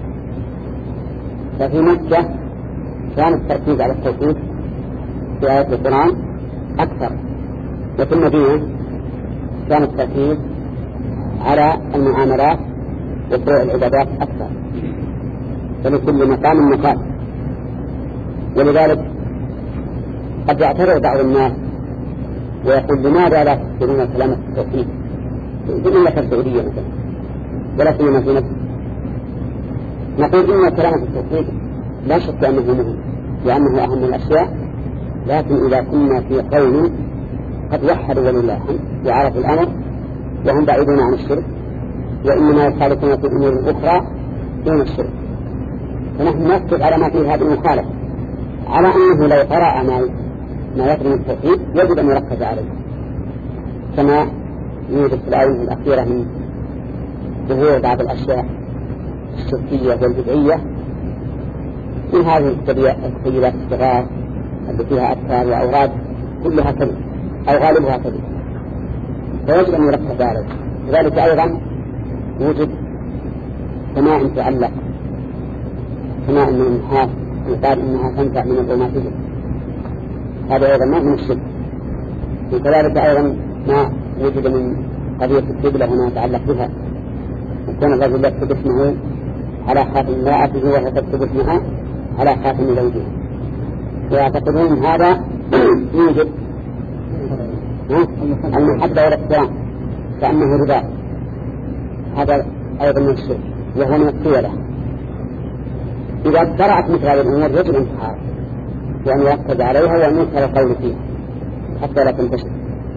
ففي مكة كان التركيز على التوحيد في آية القرآن أكثر، وفي المدينة كان التركيز على المعاملات وفروع العبادات أكثر. فلكل مقام مقال. ولذلك قد يعترض بعض الناس ويقول لماذا لا تذكرون كلمة التوحيد في المملكة السعودية مثلا ولا سيما في نفسه؟ نقول إن كلمة التوحيد لا شك أنه مهم لأنه أهم الأشياء، لكن إذا كنا في قوم قد وحدوا ولله الحمد وعرفوا الأمر وهم بعيدون عن الشرك وإنما يخالفون في الأمور الأخرى دون الشرك، فنحن نركز على ما فيه هذه المخالفة، على أنه لو قرأ ما ما يتم التوحيد يجب أن يركز عليه، كما يوجد في الآية الأخيرة من ظهور بعض الأشياء الشركية والبدعية من هذه التسجيلات الصغار اللي فيها أذكار وأوراد كلها كذب أو غالبها كذب، فيجب أن يركز عليه. لذلك أيضا يوجد سماع تعلق، سماع من النحاس يقال إنها تنفع من الروماتيزم، هذا أيضا ما من الشرك. وكذلك أيضا ما وجد من قضية القبلة وما يتعلق بها، يكون الرجل يكتب اسمه على خاتم امرأته وهي تكتب اسمها على خاتم زوجها، ويعتقدون هذا يوجد المحبة والاحترام كأنه ربا، هذا أيضا من الشرك وهو من الطيلة. إذا اخترعت مثل هذه الأمور يجب انتحار وأن يركز عليها وأن ينكر القول فيها حتى لا تنتشر.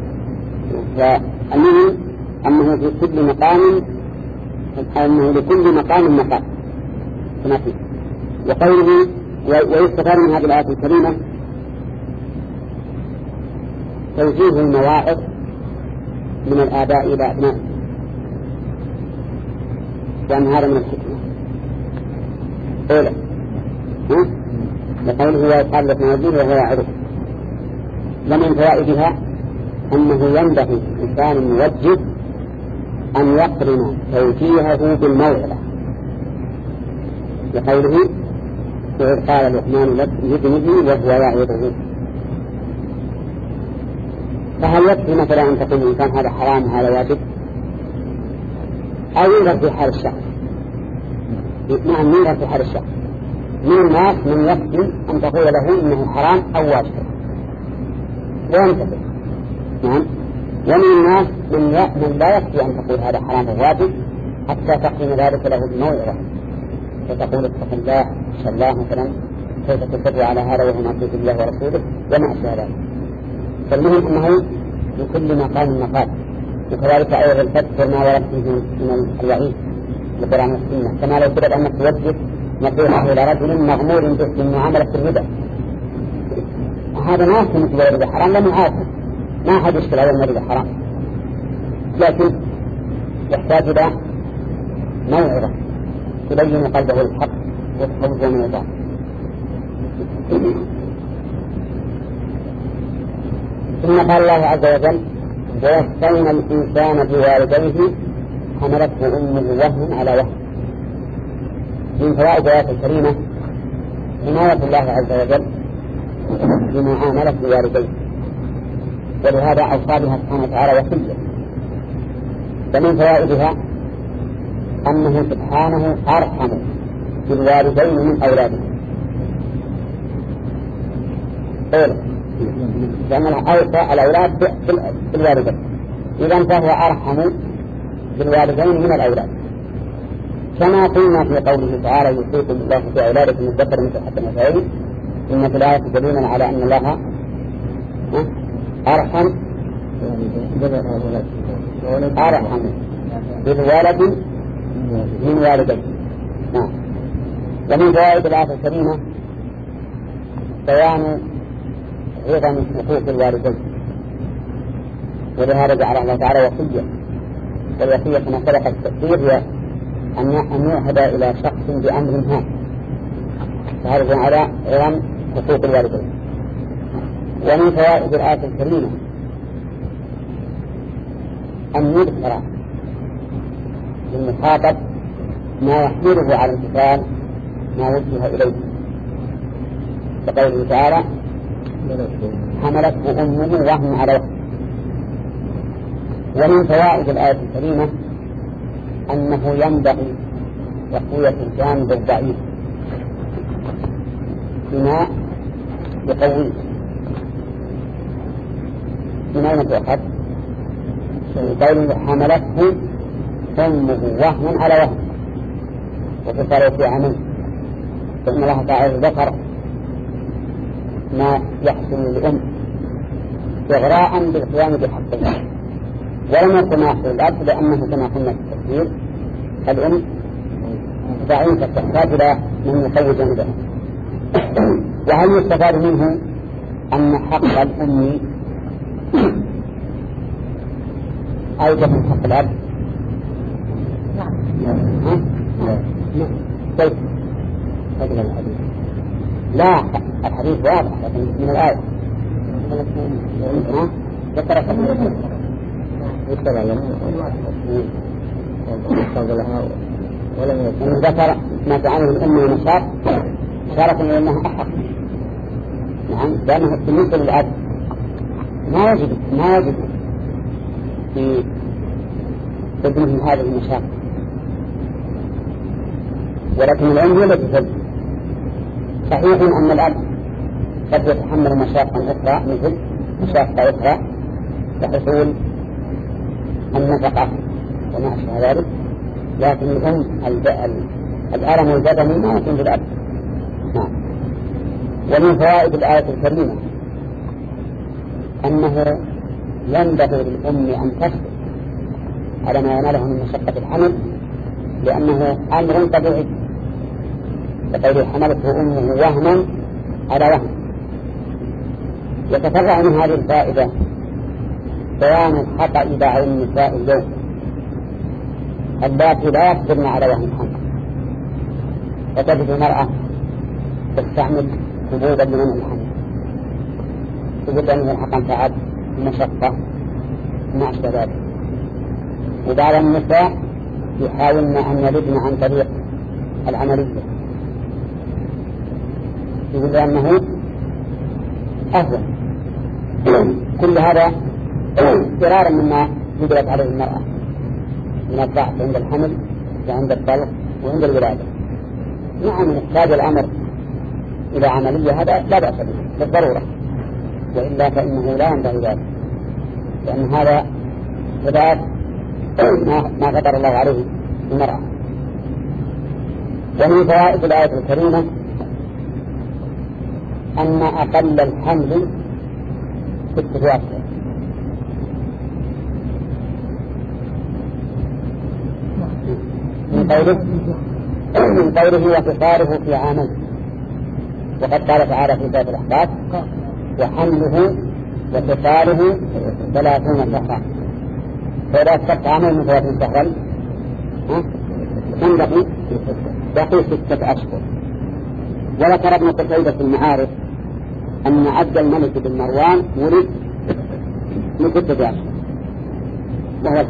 فالمهم أنه في كل مقام أنه لكل مقام مقام كما فيه. وقوله ويستفاد من هذه الآية الكريمة توجيه المواعظ من الآباء إلى أبنائهم، لأن هذا من الحكمة. أولا لقوله ويقال لك موجود وهو يعرف. ومن فوائدها أنه ينبغي الإنسان الموجه أن يقرن توجيهه بالموعظة، لقوله وإذ قال لقمان لابنه وهو يعظه. فهل يكفي مثلا أن تقول الإنسان هذا حرام وهذا واجب، أو ينظر في حال الشخص؟ نعم ينظر في حال الشخص. من الناس من يكفي أن تقول له إنه حرام أو واجب وينتبه. نعم. ومن الناس من, من لا يكفي أن تقول هذا حرام أو واجب حتى تقيم ذلك له بالموعظة، فتقول اتق الله إن الله مثلا كيف تتبع على هذا وهو معصية الله ورسوله وما أشبه ذلك. فالمهم أنه لكل مقام مقال. وكذلك أيضا تذكر ما ورد فيه من الوعيد القرآن والسنة، كما لو سبب أنك توجه نصيحة إلى رجل مغمور به من معاملة الربا، هذا ما يمكن مثل الربا حرام لم يعاقب، ما أحد يشكل على الربا حرام، لكن يحتاج إلى موعظة تبين قلبه الحق وتخوفه من الباطل. ثم قال الله عز وجل ووصينا الإنسان بوالديه حملته أمه وهنا على وهن. من فوائد الآية الكريمة عناية الله عز وجل بمعاملة والديه، ولهذا أوصى بها سبحانه وتعالى وصية. ومن فوائدها أنه سبحانه أرحم بالوالدين من أولادهم. قول لأن أوصى الأولاد بالوالدين، إذن فهو أرحم بالوالدين من الأولاد، كما قلنا في قوله تعالى يوصيكم الله في أولادكم الذكر مثل حتى الأنثيين، إن في الآية دليلا على أن الله أرحم أرحم بالولد من والديه. نعم. ومن فوائد الآية الكريمة بيان عظم حقوق الوالدين، ولهذا جعل الله تعالى وصية، والوصية كما سبق التفسير هي أن يعهد إلى شخص بأمر هام، فهذا على عظم حقوق الوالدين. ومن فوائد الآية الكريمة أن يذكر للمخاطب ما يحمله على امتثال ما وجه إليه، كقوله تعالى حملته أمه وهن على وهن. ومن فوائد الآية الكريمة أنه ينبغي تقوية الجانب الضعيف بما يقويه. من أين تؤخذ؟ قوله حملته أمه وهن على وهن وفصلوا في عمل، فإن الله تعالى ذكر ما يحصل للأم إغراء بالقيام بحقها، ولم يكن ما يحصل الأب، لأنه كما قلنا في التفسير الأم ضعيفة تحتاج إلى من يقوي جانبها. وهل يستفاد منه أن حق الأم أيضا من حق الأب؟ نعم. كيف؟ هذا الحديث لا الحديث واضح لكن من الآية ذكر ذكر ما تعامل الأم والنشاط شارك لأنها أحق. نعم. لأنه بالنسبة للأب ما يجب ما يجب في ابنه هذه المشاق، ولكن الأم هي التي تجب. صحيح أن الأب قد يتحمل مشاقا أخرى مثل مشاقة أخرى كحصول النفقة وما أشبه ذلك، لكن الأم الألم البدني ما يكون للأب. نعم. ومن فوائد الآية الكريمة أنه ينبغي للأم أن تصبر على ما يناله من مشقة الحمل، لأنه أمر طبيعي، فقد حملته أمه وهنا على وهن. يتفرع من هذه الفائدة بيان الخطأ بعض النساء اليوم اللاتي لا يقدرن على وهن الحمل، فتجد المرأة تستعمل حبوبا لمنع الحمل، تجد أنه الحقن تعب مشقة مع الشباب. وبعض النساء يحاولن أن يلدن عن طريق العملية، يقول أنه أهون. كل هذا فرارا مما يدرك عليه المرأة من الضعف عند الحمل وعند الطلق وعند الولادة. نعم يحتاج الأمر إلى عملية، هذا لا بأس به بالضرورة، وإلا فإنه لا ينبغي ذلك، لأن هذا خلاف ما قدر الله عليه المرأة. ومن فوائد الآية الكريمة أن أقل الحمل ستة أشهر، من قوله من قوله وفصاله في عامين، وقد قال تعالى في سورة الأحقاف وحمله وفصاله ثلاثون شهرا. فإذا أصبت عامين من ثلاثين شهرا كم بقي؟ بقي ستة أشهر. وذكر ابن قتيبة في المعارف أن عبد الملك بن مروان ولد من ستة أشهر، وهو